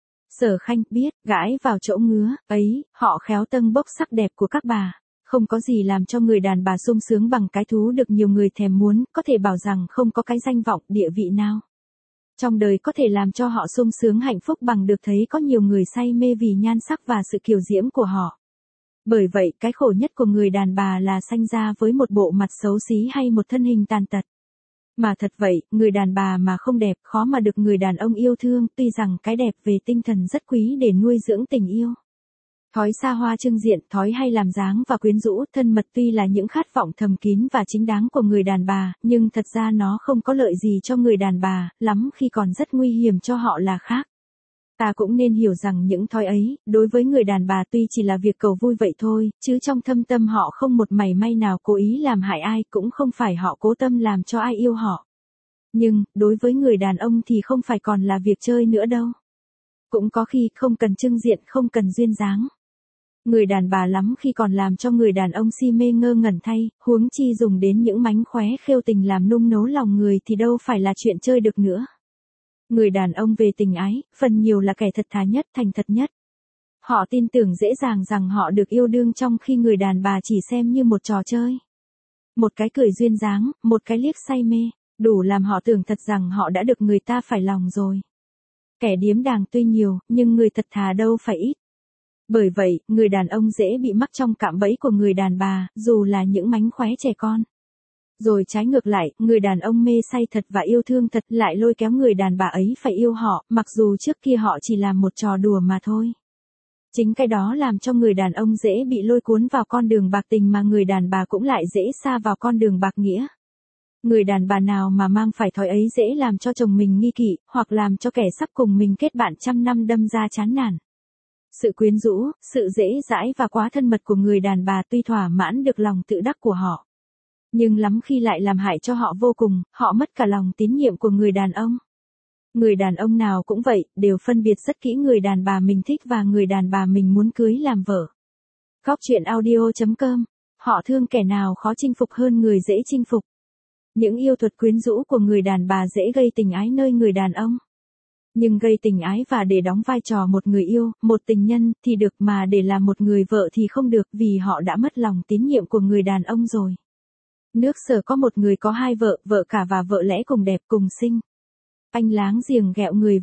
Sở Khanh, biết, gãi vào chỗ ngứa, ấy, họ khéo tâng bốc sắc đẹp của các bà. Không có gì làm cho người đàn bà sung sướng bằng cái thú được nhiều người thèm muốn, có thể bảo rằng không có cái danh vọng, địa vị nào trong đời có thể làm cho họ sung sướng hạnh phúc bằng được thấy có nhiều người say mê vì nhan sắc và sự kiều diễm của họ. Bởi vậy, cái khổ nhất của người đàn bà là sanh ra với một bộ mặt xấu xí hay một thân hình tàn tật. Mà thật vậy, người đàn bà mà không đẹp khó mà được người đàn ông yêu thương, tuy rằng cái đẹp về tinh thần rất quý để nuôi dưỡng tình yêu. Thói xa hoa trưng diện, thói hay làm dáng và quyến rũ, thân mật tuy là những khát vọng thầm kín và chính đáng của người đàn bà, nhưng thật ra nó không có lợi gì cho người đàn bà, lắm khi còn rất nguy hiểm cho họ là khác. Ta cũng nên hiểu rằng những thói ấy, đối với người đàn bà tuy chỉ là việc cầu vui vậy thôi, chứ trong thâm tâm họ không một mảy may nào cố ý làm hại ai, cũng không phải họ cố tâm làm cho ai yêu họ. Nhưng, đối với người đàn ông thì không phải còn là việc chơi nữa đâu. Cũng có khi không cần trưng diện, không cần duyên dáng. Người đàn bà lắm khi còn làm cho người đàn ông si mê ngơ ngẩn thay, huống chi dùng đến những mánh khóe khêu tình làm nung nấu lòng người thì đâu phải là chuyện chơi được nữa. Người đàn ông về tình ái, phần nhiều là kẻ thật thà nhất, thành thật nhất. Họ tin tưởng dễ dàng rằng họ được yêu đương, trong khi người đàn bà chỉ xem như một trò chơi. Một cái cười duyên dáng, một cái liếc say mê, đủ làm họ tưởng thật rằng họ đã được người ta phải lòng rồi. Kẻ điếm đàng tuy nhiều, nhưng người thật thà đâu phải ít. Bởi vậy, người đàn ông dễ bị mắc trong cạm bẫy của người đàn bà, dù là những mánh khóe trẻ con. Rồi trái ngược lại, người đàn ông mê say thật và yêu thương thật lại lôi kéo người đàn bà ấy phải yêu họ, mặc dù trước kia họ chỉ làm một trò đùa mà thôi. Chính cái đó làm cho người đàn ông dễ bị lôi cuốn vào con đường bạc tình, mà người đàn bà cũng lại dễ sa vào con đường bạc nghĩa. Người đàn bà nào mà mang phải thói ấy dễ làm cho chồng mình nghi kỵ, hoặc làm cho kẻ sắp cùng mình kết bạn trăm năm đâm ra chán nản. Sự quyến rũ, sự dễ dãi và quá thân mật của người đàn bà tuy thỏa mãn được lòng tự đắc của họ, nhưng lắm khi lại làm hại cho họ vô cùng, họ mất cả lòng tín nhiệm của người đàn ông. Người đàn ông nào cũng vậy, đều phân biệt rất kỹ người đàn bà mình thích và người đàn bà mình muốn cưới làm vợ. Góc truyện audio.com. Họ thương kẻ nào khó chinh phục hơn người dễ chinh phục. Những yêu thuật quyến rũ của người đàn bà dễ gây tình ái nơi người đàn ông. Nhưng gây tình ái và để đóng vai trò một người yêu, một tình nhân thì được, mà để làm một người vợ thì không được, vì họ đã mất lòng tín nhiệm của người đàn ông rồi. Nước Sở có một người có hai vợ, vợ cả và vợ lẽ cùng đẹp cùng xinh. Anh láng giềng ghẹo người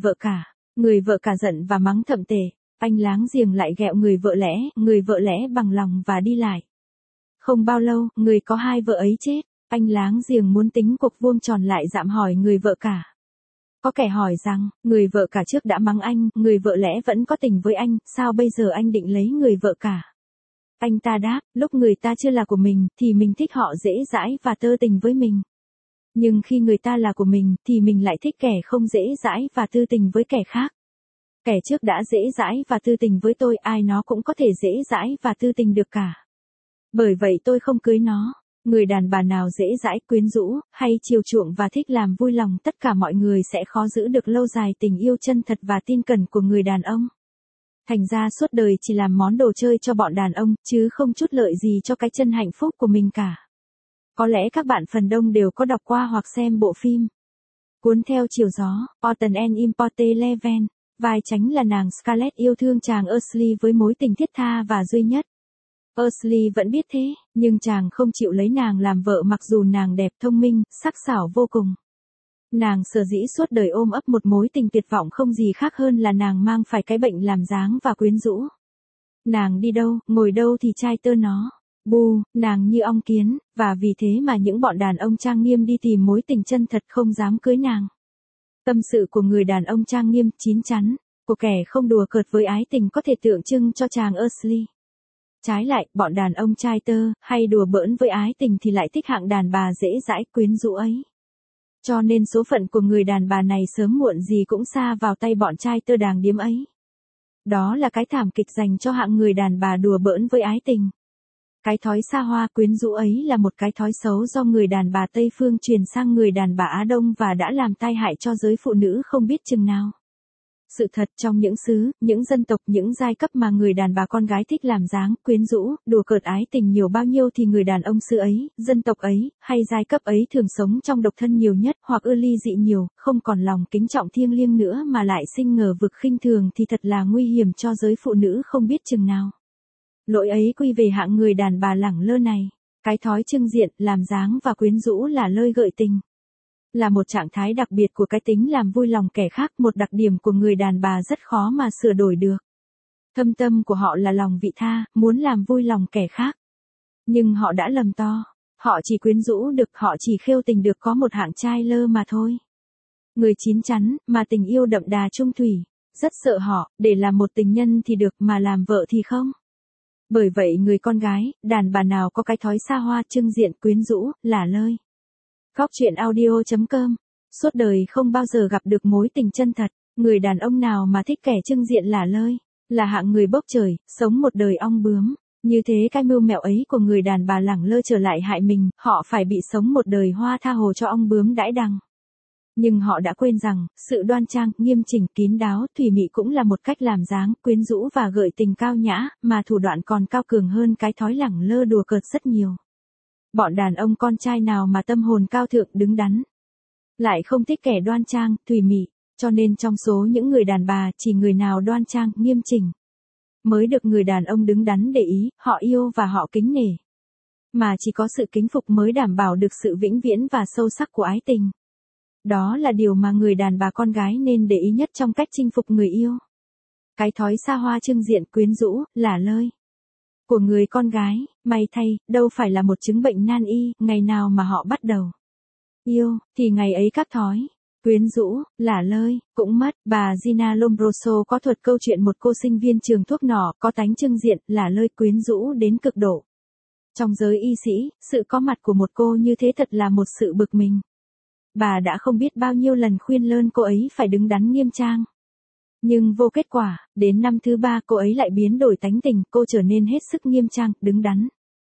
vợ cả giận và mắng thậm tệ. Anh láng giềng lại ghẹo người vợ lẽ bằng lòng và đi lại. Không bao lâu, người có hai vợ ấy chết. Anh láng giềng muốn tính cuộc vuông tròn lại, dạm hỏi người vợ cả. Có kẻ hỏi rằng, người vợ cả trước đã mắng anh, người vợ lẽ vẫn có tình với anh, sao bây giờ anh định lấy người vợ cả? Anh ta đáp, lúc người ta chưa là của mình, thì mình thích họ dễ dãi và tơ tình với mình. Nhưng khi người ta là của mình, thì mình lại thích kẻ không dễ dãi và tư tình với kẻ khác. Kẻ trước đã dễ dãi và tư tình với tôi, ai nó cũng có thể dễ dãi và tư tình được cả. Bởi vậy tôi không cưới nó. Người đàn bà nào dễ dãi, quyến rũ, hay chiều chuộng và thích làm vui lòng tất cả mọi người sẽ khó giữ được lâu dài tình yêu chân thật và tin cẩn của người đàn ông. Thành ra suốt đời chỉ làm món đồ chơi cho bọn đàn ông, chứ không chút lợi gì cho cái chân hạnh phúc của mình cả. Có lẽ các bạn phần đông đều có đọc qua hoặc xem bộ phim Cuốn theo chiều gió, Autumn and Imported Leven. Vai chính là nàng Scarlett yêu thương chàng Ashley với mối tình thiết tha và duy nhất. Ashley vẫn biết thế, nhưng chàng không chịu lấy nàng làm vợ mặc dù nàng đẹp, thông minh, sắc sảo vô cùng. Nàng sở dĩ suốt đời ôm ấp một mối tình tuyệt vọng không gì khác hơn là nàng mang phải cái bệnh làm dáng và quyến rũ. Nàng đi đâu, ngồi đâu thì trai tơ nó. Bu, nàng như ong kiến, và vì thế mà những bọn đàn ông trang nghiêm đi tìm mối tình chân thật không dám cưới nàng. Tâm sự của người đàn ông trang nghiêm, chín chắn, của kẻ không đùa cợt với ái tình có thể tượng trưng cho chàng Ashley. Trái lại, bọn đàn ông trai tơ, hay đùa bỡn với ái tình thì lại thích hạng đàn bà dễ dãi quyến rũ ấy. Cho nên số phận của người đàn bà này sớm muộn gì cũng sa vào tay bọn trai tơ đàng điếm ấy. Đó là cái thảm kịch dành cho hạng người đàn bà đùa bỡn với ái tình. Cái thói xa hoa quyến rũ ấy là một cái thói xấu do người đàn bà Tây Phương truyền sang người đàn bà Á Đông và đã làm tai hại cho giới phụ nữ không biết chừng nào. Sự thật trong những xứ, những dân tộc, những giai cấp mà người đàn bà con gái thích làm dáng, quyến rũ, đùa cợt ái tình nhiều bao nhiêu thì người đàn ông xứ ấy, dân tộc ấy, hay giai cấp ấy thường sống trong độc thân nhiều nhất hoặc ưa ly dị nhiều, không còn lòng kính trọng thiêng liêng nữa mà lại sinh ngờ vực khinh thường thì thật là nguy hiểm cho giới phụ nữ không biết chừng nào. Lỗi ấy quy về hạng người đàn bà lẳng lơ này. Cái thói trưng diện, làm dáng và quyến rũ là lơi gợi tình. Là một trạng thái đặc biệt của cái tính làm vui lòng kẻ khác, một đặc điểm của người đàn bà rất khó mà sửa đổi được. Thâm tâm của họ là lòng vị tha, muốn làm vui lòng kẻ khác. Nhưng họ đã lầm to. Họ chỉ quyến rũ được, họ chỉ khêu tình được có một hạng trai lơ mà thôi. Người chín chắn, mà tình yêu đậm đà trung thủy. Rất sợ họ, để làm một tình nhân thì được mà làm vợ thì không. Bởi vậy người con gái, đàn bà nào có cái thói xa hoa trưng diện quyến rũ, lả lơi. Góc truyện audio.com. Suốt đời không bao giờ gặp được mối tình chân thật, người đàn ông nào mà thích kẻ trưng diện lả lơi, là hạng người bốc trời, sống một đời ong bướm. Như thế cái mưu mẹo ấy của người đàn bà lẳng lơ trở lại hại mình, họ phải bị sống một đời hoa tha hồ cho ong bướm đãi đằng. Nhưng họ đã quên rằng, sự đoan trang, nghiêm chỉnh, kín đáo, thủy mị cũng là một cách làm dáng, quyến rũ và gợi tình cao nhã, mà thủ đoạn còn cao cường hơn cái thói lẳng lơ đùa cợt rất nhiều. Bọn đàn ông con trai nào mà tâm hồn cao thượng đứng đắn, lại không thích kẻ đoan trang, thủy mị, cho nên trong số những người đàn bà chỉ người nào đoan trang, nghiêm chỉnh, mới được người đàn ông đứng đắn để ý, họ yêu và họ kính nể. Mà chỉ có sự kính phục mới đảm bảo được sự vĩnh viễn và sâu sắc của ái tình. Đó là điều mà người đàn bà con gái nên để ý nhất trong cách chinh phục người yêu. Cái thói xa hoa trưng diện quyến rũ, lả lơi của người con gái, may thay, đâu phải là một chứng bệnh nan y, ngày nào mà họ bắt đầu yêu, thì ngày ấy các thói quyến rũ, lả lơi cũng mất. Bà Gina Lombroso có thuật câu chuyện một cô sinh viên trường thuốc nỏ có tánh trưng diện, lả lơi quyến rũ đến cực độ. Trong giới y sĩ, sự có mặt của một cô như thế thật là một sự bực mình. Bà đã không biết bao nhiêu lần khuyên lơn cô ấy phải đứng đắn nghiêm trang. Nhưng vô kết quả, đến năm thứ 3 cô ấy lại biến đổi tánh tình, cô trở nên hết sức nghiêm trang, đứng đắn.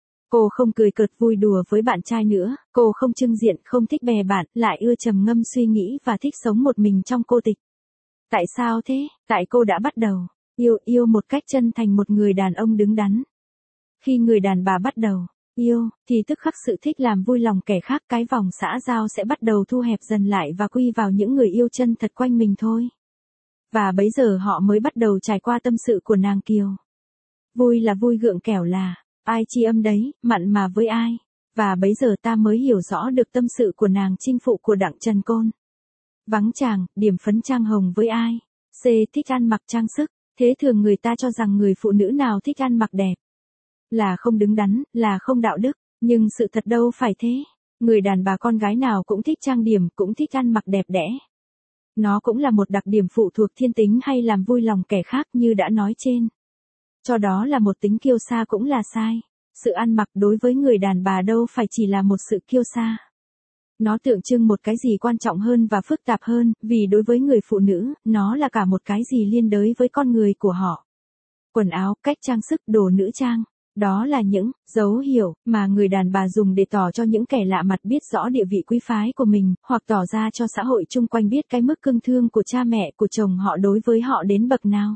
Cô không cười cợt vui đùa với bạn trai nữa, cô không trưng diện, không thích bè bạn, lại ưa trầm ngâm suy nghĩ và thích sống một mình trong cô tịch. Tại sao thế? Tại cô đã bắt đầu yêu một cách chân thành một người đàn ông đứng đắn. Khi người đàn bà bắt đầu yêu, thì tức khắc sự thích làm vui lòng kẻ khác, cái vòng xã giao sẽ bắt đầu thu hẹp dần lại và quy vào những người yêu chân thật quanh mình thôi. Và bấy giờ họ mới bắt đầu trải qua tâm sự của nàng Kiều. Vui là vui gượng kẻo là, ai chi âm đấy, mặn mà với ai. Và bấy giờ ta mới hiểu rõ được tâm sự của nàng chinh phụ của Đặng Trần Côn. Vắng chàng, điểm phấn trang hồng với ai. C. Thích ăn mặc trang sức. Thế thường người ta cho rằng người phụ nữ nào thích ăn mặc đẹp là không đứng đắn, là không đạo đức. Nhưng sự thật đâu phải thế. Người đàn bà con gái nào cũng thích trang điểm, cũng thích ăn mặc đẹp đẽ. Nó cũng là một đặc điểm phụ thuộc thiên tính hay làm vui lòng kẻ khác như đã nói trên. Cho đó là một tính kiêu sa cũng là sai. Sự ăn mặc đối với người đàn bà đâu phải chỉ là một sự kiêu sa. Nó tượng trưng một cái gì quan trọng hơn và phức tạp hơn, vì đối với người phụ nữ, nó là cả một cái gì liên đới với con người của họ. Quần áo, cách trang sức, đồ nữ trang. Đó là những dấu hiệu mà người đàn bà dùng để tỏ cho những kẻ lạ mặt biết rõ địa vị quý phái của mình, hoặc tỏ ra cho xã hội chung quanh biết cái mức cưng thương của cha mẹ của chồng họ đối với họ đến bậc nào.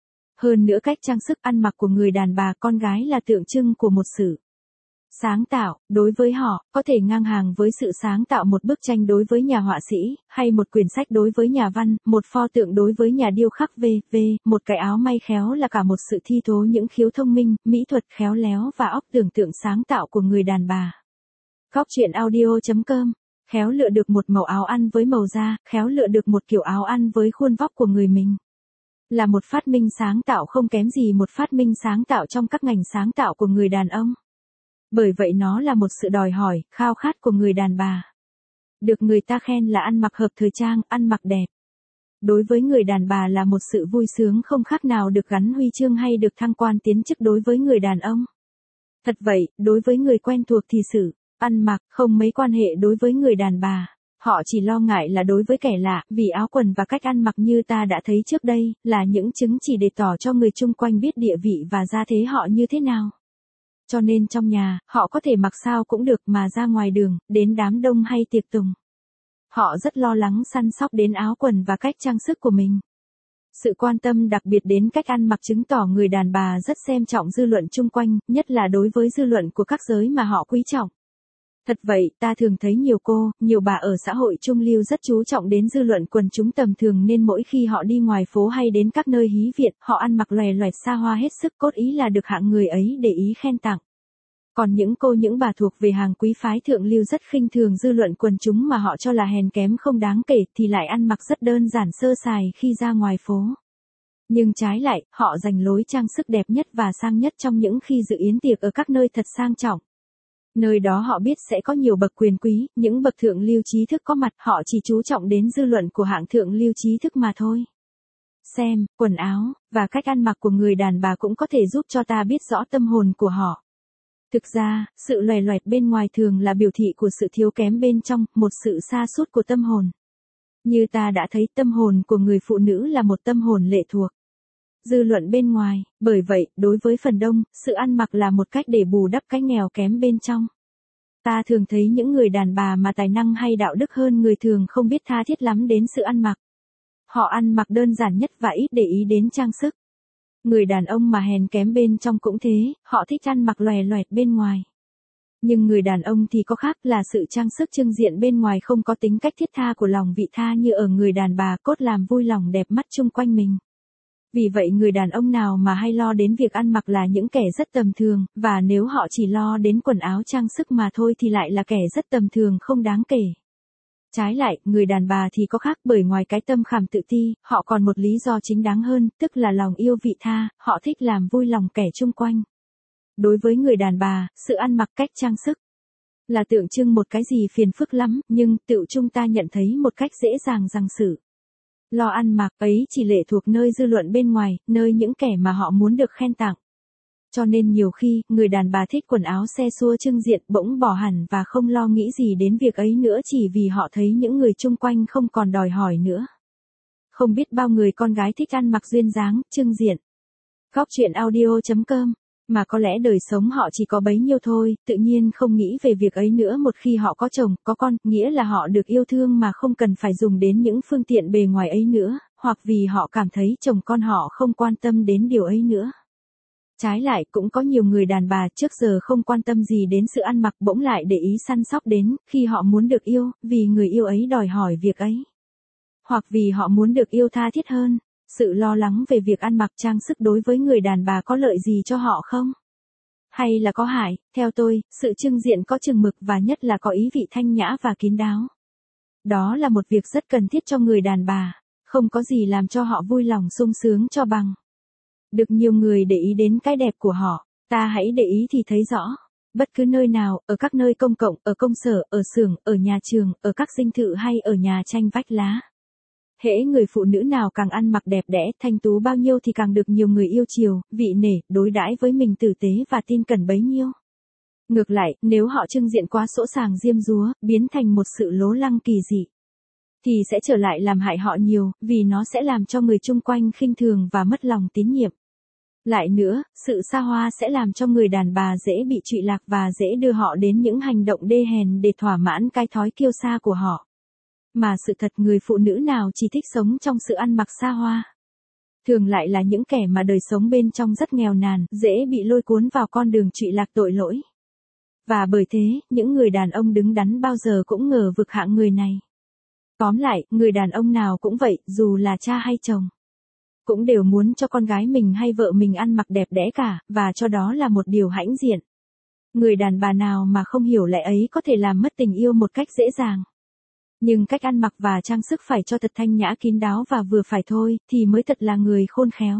Hơn nữa cách trang sức ăn mặc của người đàn bà con gái là tượng trưng của một sự sáng tạo, đối với họ, có thể ngang hàng với sự sáng tạo một bức tranh đối với nhà họa sĩ, hay một quyển sách đối với nhà văn, một pho tượng đối với nhà điêu khắc v.v. Một cái áo may khéo là cả một sự thi thố những khiếu thông minh, mỹ thuật khéo léo và óc tưởng tượng sáng tạo của người đàn bà. Góc truyện audio.com khéo lựa được một màu áo ăn với màu da, khéo lựa được một kiểu áo ăn với khuôn vóc của người mình. Là một phát minh sáng tạo không kém gì một phát minh sáng tạo trong các ngành sáng tạo của người đàn ông. Bởi vậy nó là một sự đòi hỏi, khao khát của người đàn bà. Được người ta khen là ăn mặc hợp thời trang, ăn mặc đẹp. Đối với người đàn bà là một sự vui sướng không khác nào được gắn huy chương hay được thăng quan tiến chức đối với người đàn ông. Thật vậy, đối với người quen thuộc thì sự ăn mặc không mấy quan hệ đối với người đàn bà. Họ chỉ lo ngại là đối với kẻ lạ, vì áo quần và cách ăn mặc như ta đã thấy trước đây, là những chứng chỉ để tỏ cho người chung quanh biết địa vị và gia thế họ như thế nào. Cho nên trong nhà, họ có thể mặc sao cũng được mà ra ngoài đường, đến đám đông hay tiệc tùng. Họ rất lo lắng săn sóc đến áo quần và cách trang sức của mình. Sự quan tâm đặc biệt đến cách ăn mặc chứng tỏ người đàn bà rất xem trọng dư luận chung quanh, nhất là đối với dư luận của các giới mà họ quý trọng. Thật vậy, ta thường thấy nhiều cô, nhiều bà ở xã hội trung lưu rất chú trọng đến dư luận quần chúng tầm thường nên mỗi khi họ đi ngoài phố hay đến các nơi hí Việt, họ ăn mặc lòe loẹt xa hoa hết sức cốt ý là được hạng người ấy để ý khen tặng. Còn những cô những bà thuộc về hàng quý phái thượng lưu rất khinh thường dư luận quần chúng mà họ cho là hèn kém không đáng kể thì lại ăn mặc rất đơn giản sơ sài khi ra ngoài phố. Nhưng trái lại, họ giành lối trang sức đẹp nhất và sang nhất trong những khi dự yến tiệc ở các nơi thật sang trọng. Nơi đó họ biết sẽ có nhiều bậc quyền quý, những bậc thượng lưu trí thức có mặt, họ chỉ chú trọng đến dư luận của hạng thượng lưu trí thức mà thôi. Xem, quần áo, và cách ăn mặc của người đàn bà cũng có thể giúp cho ta biết rõ tâm hồn của họ. Thực ra, sự lòe loẹt bên ngoài thường là biểu thị của sự thiếu kém bên trong, một sự sa sút của tâm hồn. Như ta đã thấy tâm hồn của người phụ nữ là một tâm hồn lệ thuộc dư luận bên ngoài, bởi vậy, đối với phần đông, sự ăn mặc là một cách để bù đắp cái nghèo kém bên trong. Ta thường thấy những người đàn bà mà tài năng hay đạo đức hơn người thường không biết tha thiết lắm đến sự ăn mặc. Họ ăn mặc đơn giản nhất và ít để ý đến trang sức. Người đàn ông mà hèn kém bên trong cũng thế, họ thích ăn mặc lòe loẹt bên ngoài. Nhưng người đàn ông thì có khác là sự trang sức trưng diện bên ngoài không có tính cách thiết tha của lòng vị tha như ở người đàn bà cốt làm vui lòng đẹp mắt chung quanh mình. Vì vậy người đàn ông nào mà hay lo đến việc ăn mặc là những kẻ rất tầm thường, và nếu họ chỉ lo đến quần áo trang sức mà thôi thì lại là kẻ rất tầm thường không đáng kể. Trái lại, người đàn bà thì có khác bởi ngoài cái tâm khảm tự ti, họ còn một lý do chính đáng hơn, tức là lòng yêu vị tha, họ thích làm vui lòng kẻ chung quanh. Đối với người đàn bà, sự ăn mặc cách trang sức là tượng trưng một cái gì phiền phức lắm, nhưng tự chúng ta nhận thấy một cách dễ dàng rằng sự lo ăn mặc ấy chỉ lệ thuộc nơi dư luận bên ngoài, nơi những kẻ mà họ muốn được khen tặng. Cho nên nhiều khi, người đàn bà thích quần áo xe xua trưng diện bỗng bỏ hẳn và không lo nghĩ gì đến việc ấy nữa chỉ vì họ thấy những người chung quanh không còn đòi hỏi nữa. Không biết bao người con gái thích ăn mặc duyên dáng, trưng diện. Góc truyện audio.com Mà có lẽ đời sống họ chỉ có bấy nhiêu thôi, tự nhiên không nghĩ về việc ấy nữa một khi họ có chồng, có con, nghĩa là họ được yêu thương mà không cần phải dùng đến những phương tiện bề ngoài ấy nữa, hoặc vì họ cảm thấy chồng con họ không quan tâm đến điều ấy nữa. Trái lại cũng có nhiều người đàn bà trước giờ không quan tâm gì đến sự ăn mặc bỗng lại để ý săn sóc đến, khi họ muốn được yêu, vì người yêu ấy đòi hỏi việc ấy. Hoặc vì họ muốn được yêu tha thiết hơn. Sự lo lắng về việc ăn mặc trang sức đối với người đàn bà có lợi gì cho họ không? Hay là có hại? Theo tôi, sự trưng diện có chừng mực và nhất là có ý vị thanh nhã và kín đáo. Đó là một việc rất cần thiết cho người đàn bà, không có gì làm cho họ vui lòng sung sướng cho bằng được nhiều người để ý đến cái đẹp của họ. Ta hãy để ý thì thấy rõ. Bất cứ nơi nào, ở các nơi công cộng, ở công sở, ở xưởng, ở nhà trường, ở các dinh thự hay ở nhà tranh vách lá. Hễ người phụ nữ nào càng ăn mặc đẹp đẽ, thanh tú bao nhiêu thì càng được nhiều người yêu chiều, vị nể, đối đãi với mình tử tế và tin cẩn bấy nhiêu. Ngược lại, nếu họ trưng diện quá sỗ sàng diêm dúa, biến thành một sự lố lăng kỳ dị, thì sẽ trở lại làm hại họ nhiều, vì nó sẽ làm cho người chung quanh khinh thường và mất lòng tín nhiệm. Lại nữa, sự xa hoa sẽ làm cho người đàn bà dễ bị trụy lạc và dễ đưa họ đến những hành động đê hèn để thỏa mãn cái thói kiêu sa của họ. Mà sự thật người phụ nữ nào chỉ thích sống trong sự ăn mặc xa hoa. Thường lại là những kẻ mà đời sống bên trong rất nghèo nàn, dễ bị lôi cuốn vào con đường trụy lạc tội lỗi. Và bởi thế, những người đàn ông đứng đắn bao giờ cũng ngờ vực hạng người này. Tóm lại, người đàn ông nào cũng vậy, dù là cha hay chồng, cũng đều muốn cho con gái mình hay vợ mình ăn mặc đẹp đẽ cả, và cho đó là một điều hãnh diện. Người đàn bà nào mà không hiểu lẽ ấy có thể làm mất tình yêu một cách dễ dàng. Nhưng cách ăn mặc và trang sức phải cho thật thanh nhã kín đáo và vừa phải thôi, thì mới thật là người khôn khéo.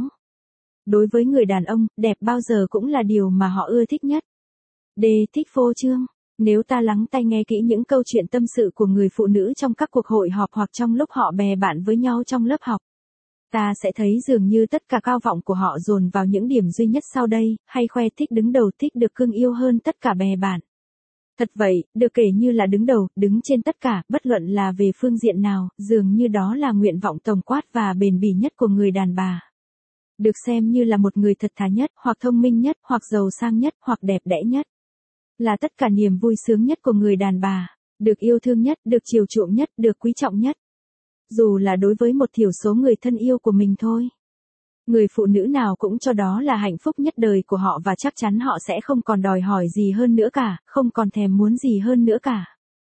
Đối với người đàn ông, đẹp bao giờ cũng là điều mà họ ưa thích nhất. D. Thích phô trương. Nếu ta lắng tai nghe kỹ những câu chuyện tâm sự của người phụ nữ trong các cuộc hội họp hoặc trong lúc họ bè bạn với nhau trong lớp học, ta sẽ thấy dường như tất cả cao vọng của họ dồn vào những điểm duy nhất sau đây, hay khoe thích đứng đầu, thích được cưng yêu hơn tất cả bè bạn. Thật vậy, được kể như là đứng đầu, đứng trên tất cả, bất luận là về phương diện nào, dường như đó là nguyện vọng tổng quát và bền bỉ nhất của người đàn bà. Được xem như là một người thật thà nhất, hoặc thông minh nhất, hoặc giàu sang nhất, hoặc đẹp đẽ nhất. Là tất cả niềm vui sướng nhất của người đàn bà. Được yêu thương nhất, được chiều chuộng nhất, được quý trọng nhất. Dù là đối với một thiểu số người thân yêu của mình thôi. Người phụ nữ nào cũng cho đó là hạnh phúc nhất đời của họ và chắc chắn họ sẽ không còn đòi hỏi gì hơn nữa cả, không còn thèm muốn gì hơn nữa cả.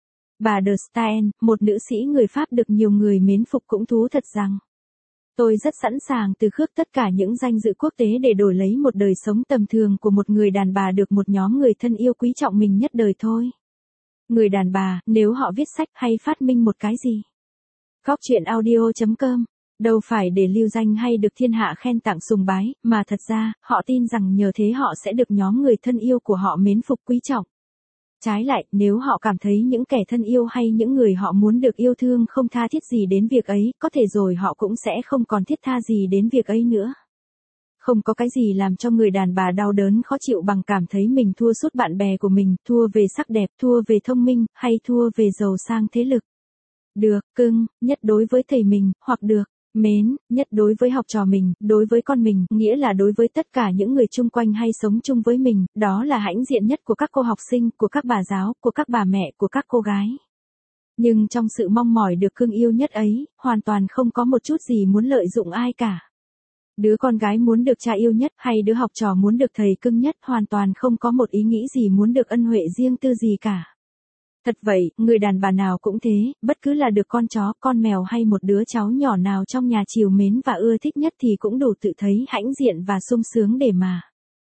Bà de Stael, một nữ sĩ người Pháp được nhiều người mến phục cũng thú thật rằng: tôi rất sẵn sàng từ khước tất cả những danh dự quốc tế để đổi lấy một đời sống tầm thường của một người đàn bà được một nhóm người thân yêu quý trọng mình nhất đời thôi. Người đàn bà, nếu họ viết sách hay phát minh một cái gì, Góc truyện audio.com, đâu phải để lưu danh hay được thiên hạ khen tặng sùng bái, mà thật ra, họ tin rằng nhờ thế họ sẽ được nhóm người thân yêu của họ mến phục quý trọng. Trái lại, nếu họ cảm thấy những kẻ thân yêu hay những người họ muốn được yêu thương không tha thiết gì đến việc ấy, có thể rồi họ cũng sẽ không còn thiết tha gì đến việc ấy nữa. Không có cái gì làm cho người đàn bà đau đớn khó chịu bằng cảm thấy mình thua sút bạn bè của mình, thua về sắc đẹp, thua về thông minh, hay thua về giàu sang thế lực. Được, cưng, nhất đối với thầy mình, hoặc được, mến, nhất đối với học trò mình, đối với con mình, nghĩa là đối với tất cả những người chung quanh hay sống chung với mình, đó là hãnh diện nhất của các cô học sinh, của các bà giáo, của các bà mẹ, của các cô gái. Nhưng trong sự mong mỏi được cưng yêu nhất ấy, hoàn toàn không có một chút gì muốn lợi dụng ai cả. Đứa con gái muốn được cha yêu nhất, hay đứa học trò muốn được thầy cưng nhất, hoàn toàn không có một ý nghĩ gì muốn được ân huệ riêng tư gì cả. Thật vậy, người đàn bà nào cũng thế, bất cứ là được con chó, con mèo hay một đứa cháu nhỏ nào trong nhà trìu mến và ưa thích nhất thì cũng đủ tự thấy hãnh diện và sung sướng để mà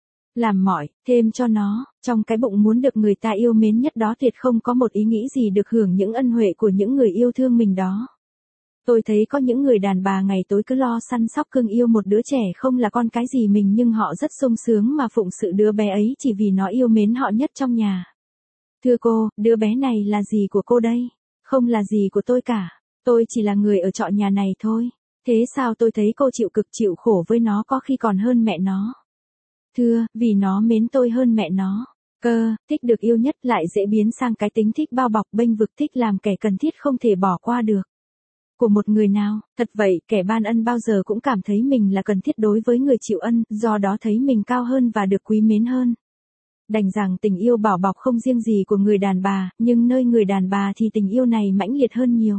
làm mọi, thêm cho nó, trong cái bụng muốn được người ta yêu mến nhất đó tuyệt không có một ý nghĩ gì được hưởng những ân huệ của những người yêu thương mình đó. Tôi thấy có những người đàn bà ngày tối cứ lo săn sóc cưng yêu một đứa trẻ không là con cái gì mình nhưng họ rất sung sướng mà phụng sự đứa bé ấy chỉ vì nó yêu mến họ nhất trong nhà. Thưa cô, đứa bé này là gì của cô đây? Không là gì của tôi cả. Tôi chỉ là người ở trọ nhà này thôi. Thế sao tôi thấy cô chịu cực chịu khổ với nó có khi còn hơn mẹ nó? Thưa, vì nó mến tôi hơn mẹ nó. Cơ, thích được yêu nhất lại dễ biến sang cái tính thích bao bọc bênh vực thích làm kẻ cần thiết không thể bỏ qua được. Của một người nào, thật vậy, kẻ ban ân bao giờ cũng cảm thấy mình là cần thiết đối với người chịu ân, do đó thấy mình cao hơn và được quý mến hơn. Đành rằng tình yêu bảo bọc không riêng gì của người đàn bà, nhưng nơi người đàn bà thì tình yêu này mãnh liệt hơn nhiều.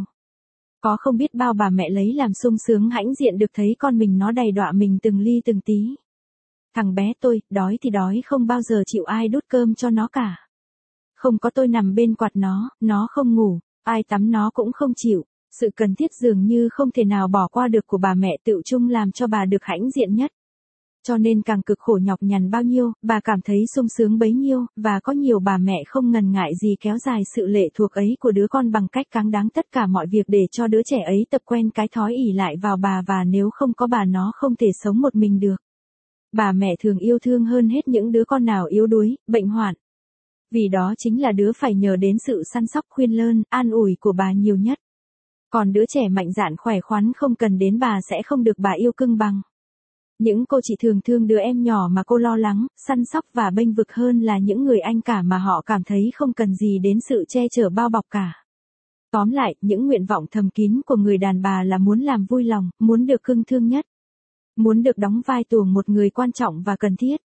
Có không biết bao bà mẹ lấy làm sung sướng hãnh diện được thấy con mình nó đầy đọa mình từng ly từng tí. Thằng bé tôi, đói thì đói không bao giờ chịu ai đút cơm cho nó cả. Không có tôi nằm bên quạt nó không ngủ, ai tắm nó cũng không chịu. Sự cần thiết dường như không thể nào bỏ qua được của bà mẹ tự chung làm cho bà được hãnh diện nhất. Cho nên càng cực khổ nhọc nhằn bao nhiêu, bà cảm thấy sung sướng bấy nhiêu, và có nhiều bà mẹ không ngần ngại gì kéo dài sự lệ thuộc ấy của đứa con bằng cách cáng đáng tất cả mọi việc để cho đứa trẻ ấy tập quen cái thói ỷ lại vào bà và nếu không có bà nó không thể sống một mình được. Bà mẹ thường yêu thương hơn hết những đứa con nào yếu đuối, bệnh hoạn. Vì đó chính là đứa phải nhờ đến sự săn sóc khuyên lơn, an ủi của bà nhiều nhất. Còn đứa trẻ mạnh dạn khỏe khoắn không cần đến bà sẽ không được bà yêu cưng bằng. Những cô chị thường thương đứa em nhỏ mà cô lo lắng, săn sóc và bênh vực hơn là những người anh cả mà họ cảm thấy không cần gì đến sự che chở bao bọc cả. Tóm lại, những nguyện vọng thầm kín của người đàn bà là muốn làm vui lòng, muốn được cưng thương nhất. Muốn được đóng vai tuồng một người quan trọng và cần thiết.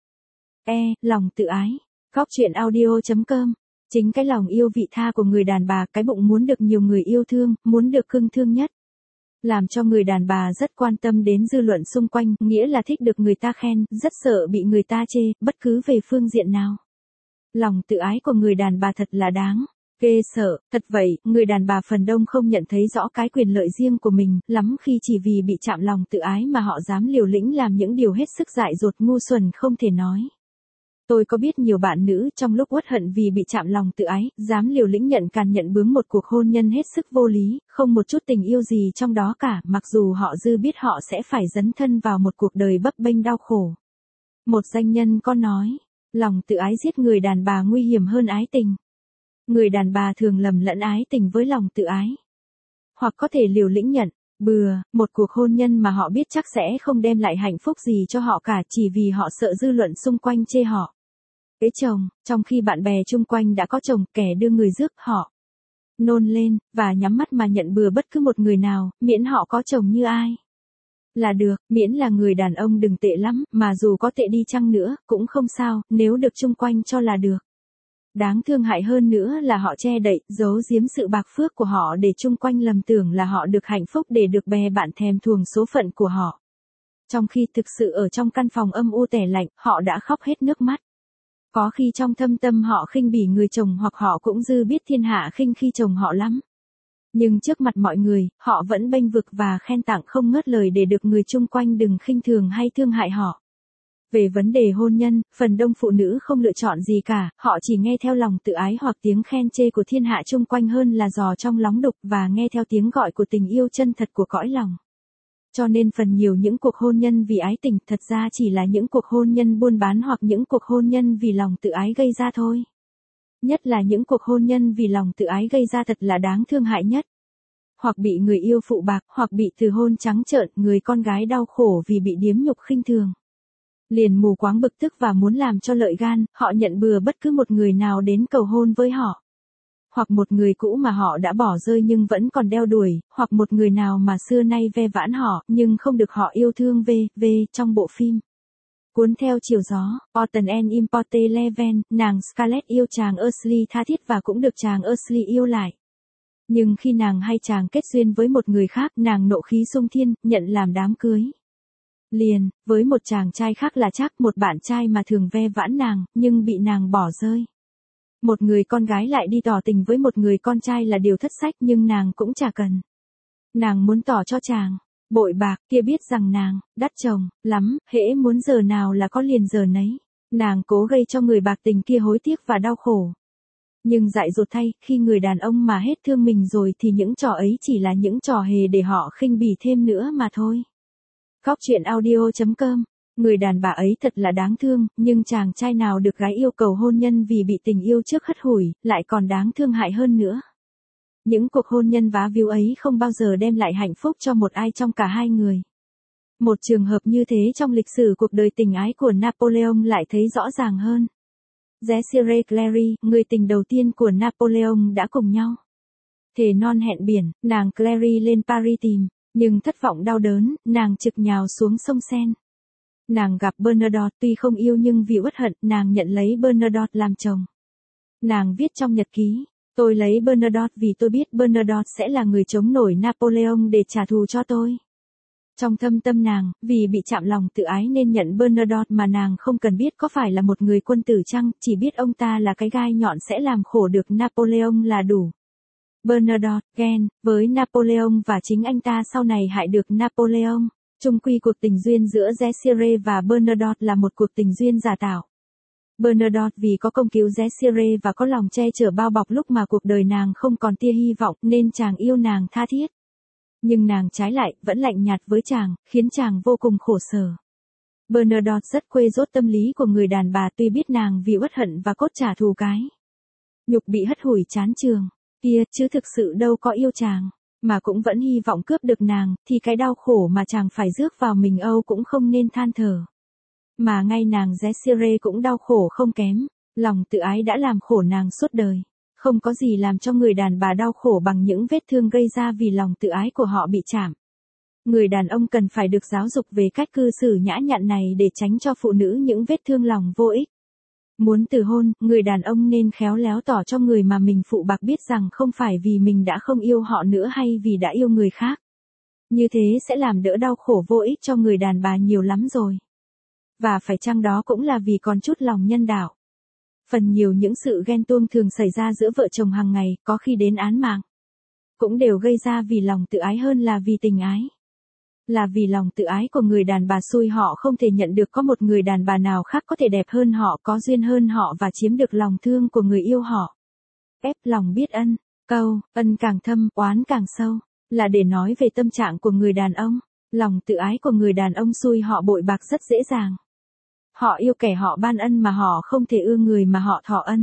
Lòng tự ái. Góc truyện audio.com. Chính cái lòng yêu vị tha của người đàn bà, cái bụng muốn được nhiều người yêu thương, muốn được cưng thương nhất. Làm cho người đàn bà rất quan tâm đến dư luận xung quanh, nghĩa là thích được người ta khen, rất sợ bị người ta chê, bất cứ về phương diện nào. Lòng tự ái của người đàn bà thật là đáng ghê sợ, thật vậy, người đàn bà phần đông không nhận thấy rõ cái quyền lợi riêng của mình, lắm khi chỉ vì bị chạm lòng tự ái mà họ dám liều lĩnh làm những điều hết sức dại dột ngu xuẩn không thể nói. Tôi có biết nhiều bạn nữ trong lúc uất hận vì bị chạm lòng tự ái, dám liều lĩnh nhận càn nhận bướng một cuộc hôn nhân hết sức vô lý, không một chút tình yêu gì trong đó cả, mặc dù họ dư biết họ sẽ phải dấn thân vào một cuộc đời bấp bênh đau khổ. Một danh nhân có nói, lòng tự ái giết người đàn bà nguy hiểm hơn ái tình. Người đàn bà thường lầm lẫn ái tình với lòng tự ái. Hoặc có thể liều lĩnh nhận, bừa, một cuộc hôn nhân mà họ biết chắc sẽ không đem lại hạnh phúc gì cho họ cả chỉ vì họ sợ dư luận xung quanh chê họ ế chồng, trong khi bạn bè chung quanh đã có chồng, kẻ đưa người rước họ nôn lên, và nhắm mắt mà nhận bừa bất cứ một người nào, miễn họ có chồng như ai. Là được, miễn là người đàn ông đừng tệ lắm, mà dù có tệ đi chăng nữa, cũng không sao, nếu được chung quanh cho là được. Đáng thương hại hơn nữa là họ che đậy, giấu giếm sự bạc phước của họ để chung quanh lầm tưởng là họ được hạnh phúc để được bè bạn thèm thuồng số phận của họ. Trong khi thực sự ở trong căn phòng âm u tẻ lạnh, họ đã khóc hết nước mắt. Có khi trong thâm tâm họ khinh bỉ người chồng hoặc họ cũng dư biết thiên hạ khinh khi chồng họ lắm. Nhưng trước mặt mọi người, họ vẫn bênh vực và khen tặng không ngớt lời để được người chung quanh đừng khinh thường hay thương hại họ. Về vấn đề hôn nhân, phần đông phụ nữ không lựa chọn gì cả, họ chỉ nghe theo lòng tự ái hoặc tiếng khen chê của thiên hạ chung quanh hơn là dò trong lóng đục và nghe theo tiếng gọi của tình yêu chân thật của cõi lòng. Cho nên phần nhiều những cuộc hôn nhân vì ái tình thật ra chỉ là những cuộc hôn nhân buôn bán hoặc những cuộc hôn nhân vì lòng tự ái gây ra thôi. Nhất là những cuộc hôn nhân vì lòng tự ái gây ra thật là đáng thương hại nhất. Hoặc bị người yêu phụ bạc, hoặc bị từ hôn trắng trợn, người con gái đau khổ vì bị điếm nhục khinh thường. Liền mù quáng bực tức và muốn làm cho lợi gan, họ nhận bừa bất cứ một người nào đến cầu hôn với họ. Hoặc một người cũ mà họ đã bỏ rơi nhưng vẫn còn đeo đuổi, hoặc một người nào mà xưa nay ve vãn họ, nhưng không được họ yêu thương trong bộ phim. Cuốn theo chiều gió, Autumn and Importe Leven, nàng Scarlett yêu chàng Ashley tha thiết và cũng được chàng Ashley yêu lại. Nhưng khi nàng hay chàng kết duyên với một người khác, nàng nộ khí xung thiên, nhận làm đám cưới. Liền, với một chàng trai khác là chắc một bạn trai mà thường ve vãn nàng, nhưng bị nàng bỏ rơi. Một người con gái lại đi tỏ tình với một người con trai là điều thất sách nhưng nàng cũng chả cần. Nàng muốn tỏ cho chàng, bội bạc kia biết rằng nàng, đắt chồng, lắm, hễ muốn giờ nào là có liền giờ nấy. Nàng cố gây cho người bạc tình kia hối tiếc và đau khổ. Nhưng dại dột thay, khi người đàn ông mà hết thương mình rồi thì những trò ấy chỉ là những trò hề để họ khinh bỉ thêm nữa mà thôi. Góc truyện audio.com. Người đàn bà ấy thật là đáng thương, nhưng chàng trai nào được gái yêu cầu hôn nhân vì bị tình yêu trước hất hủi, lại còn đáng thương hại hơn nữa. Những cuộc hôn nhân vá víu ấy không bao giờ đem lại hạnh phúc cho một ai trong cả hai người. Một trường hợp như thế trong lịch sử cuộc đời tình ái của Napoleon lại thấy rõ ràng hơn. Desiree Clary, người tình đầu tiên của Napoleon đã cùng nhau thề non hẹn biển, nàng Clary lên Paris tìm, nhưng thất vọng đau đớn, nàng trực nhào xuống sông Seine. Nàng gặp Bernadotte, tuy không yêu nhưng vì uất hận, nàng nhận lấy Bernadotte làm chồng. Nàng viết trong nhật ký, tôi lấy Bernadotte vì tôi biết Bernadotte sẽ là người chống nổi Napoleon để trả thù cho tôi. Trong thâm tâm nàng, vì bị chạm lòng tự ái nên nhận Bernadotte mà nàng không cần biết có phải là một người quân tử chăng, chỉ biết ông ta là cái gai nhọn sẽ làm khổ được Napoleon là đủ. Bernadotte, ghen, với Napoleon và chính anh ta sau này hại được Napoleon. Chung quy cuộc tình duyên giữa Desiree và Bernadotte là một cuộc tình duyên giả tạo. Bernadotte vì có công cứu Desiree và có lòng che chở bao bọc lúc mà cuộc đời nàng không còn tia hy vọng nên chàng yêu nàng tha thiết. Nhưng nàng trái lại, vẫn lạnh nhạt với chàng, khiến chàng vô cùng khổ sở. Bernadotte rất quê rốt tâm lý của người đàn bà tuy biết nàng vì uất hận và cốt trả thù cái nhục bị hất hủi chán trường kia chứ thực sự đâu có yêu chàng, mà cũng vẫn hy vọng cướp được nàng, thì cái đau khổ mà chàng phải rước vào mình âu cũng không nên than thở. Mà ngay nàng Desiree cũng đau khổ không kém, lòng tự ái đã làm khổ nàng suốt đời. Không có gì làm cho người đàn bà đau khổ bằng những vết thương gây ra vì lòng tự ái của họ bị chạm. Người đàn ông cần phải được giáo dục về cách cư xử nhã nhặn này để tránh cho phụ nữ những vết thương lòng vô ích. Muốn từ hôn, người đàn ông nên khéo léo tỏ cho người mà mình phụ bạc biết rằng không phải vì mình đã không yêu họ nữa hay vì đã yêu người khác. Như thế sẽ làm đỡ đau khổ vô ích cho người đàn bà nhiều lắm rồi. Và phải chăng đó cũng là vì còn chút lòng nhân đạo. Phần nhiều những sự ghen tuông thường xảy ra giữa vợ chồng hàng ngày, có khi đến án mạng, cũng đều gây ra vì lòng tự ái hơn là vì tình ái. Là vì lòng tự ái của người đàn bà xui họ không thể nhận được có một người đàn bà nào khác có thể đẹp hơn họ, có duyên hơn họ và chiếm được lòng thương của người yêu họ. Ép lòng biết ân, câu, ân càng thâm, oán càng sâu, là để nói về tâm trạng của người đàn ông. Lòng tự ái của người đàn ông xui họ bội bạc rất dễ dàng. Họ yêu kẻ họ ban ân mà họ không thể ưa người mà họ thọ ân.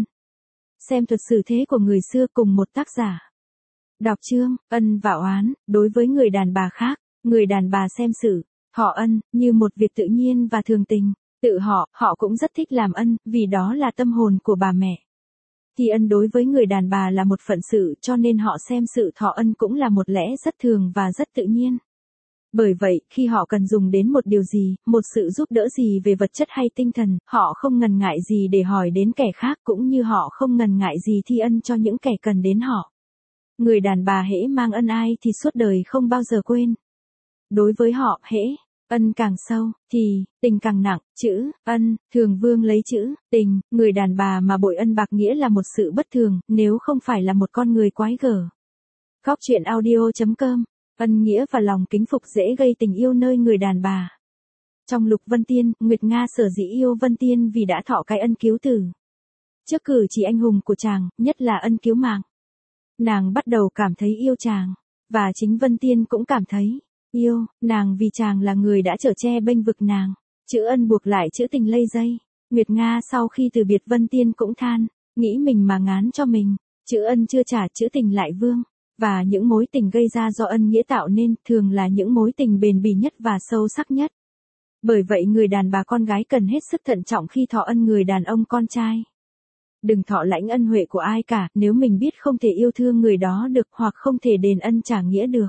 Xem thuật xử thế của người xưa cùng một tác giả. Đọc chương, ân và oán, đối với người đàn bà khác, người đàn bà xem sự, thọ ân, như một việc tự nhiên và thường tình. Tự họ cũng rất thích làm ân, vì đó là tâm hồn của bà mẹ. Thì ân đối với người đàn bà là một phận sự, cho nên họ xem sự thọ ân cũng là một lẽ rất thường và rất tự nhiên. Bởi vậy, khi họ cần dùng đến một điều gì, một sự giúp đỡ gì về vật chất hay tinh thần, họ không ngần ngại gì để hỏi đến kẻ khác, cũng như họ không ngần ngại gì thi ân cho những kẻ cần đến họ. Người đàn bà hễ mang ân ai thì suốt đời không bao giờ quên. Đối với họ, hễ ân càng sâu, thì tình càng nặng. Chữ ân, thường vương lấy chữ tình, người đàn bà mà bội ân bạc nghĩa là một sự bất thường, nếu không phải là một con người quái gở. Góc truyện audio.com. Ân nghĩa và lòng kính phục dễ gây tình yêu nơi người đàn bà. Trong Lục Vân Tiên, Nguyệt Nga sở dĩ yêu Vân Tiên vì đã thọ cái ân cứu tử. Trước cử chỉ anh hùng của chàng, nhất là ân cứu mạng. Nàng bắt đầu cảm thấy yêu chàng, và chính Vân Tiên cũng cảm thấy yêu nàng vì chàng là người đã chở che bênh vực nàng. Chữ ân buộc lại chữ tình lây dây. Nguyệt Nga sau khi từ biệt Vân Tiên cũng than, nghĩ mình mà ngán cho mình. Chữ ân chưa trả chữ tình lại vương. Và những mối tình gây ra do ân nghĩa tạo nên thường là những mối tình bền bỉ nhất và sâu sắc nhất. Bởi vậy người đàn bà con gái cần hết sức thận trọng khi thọ ân người đàn ông con trai. Đừng thọ lãnh ân huệ của ai cả nếu mình biết không thể yêu thương người đó được hoặc không thể đền ân trả nghĩa được.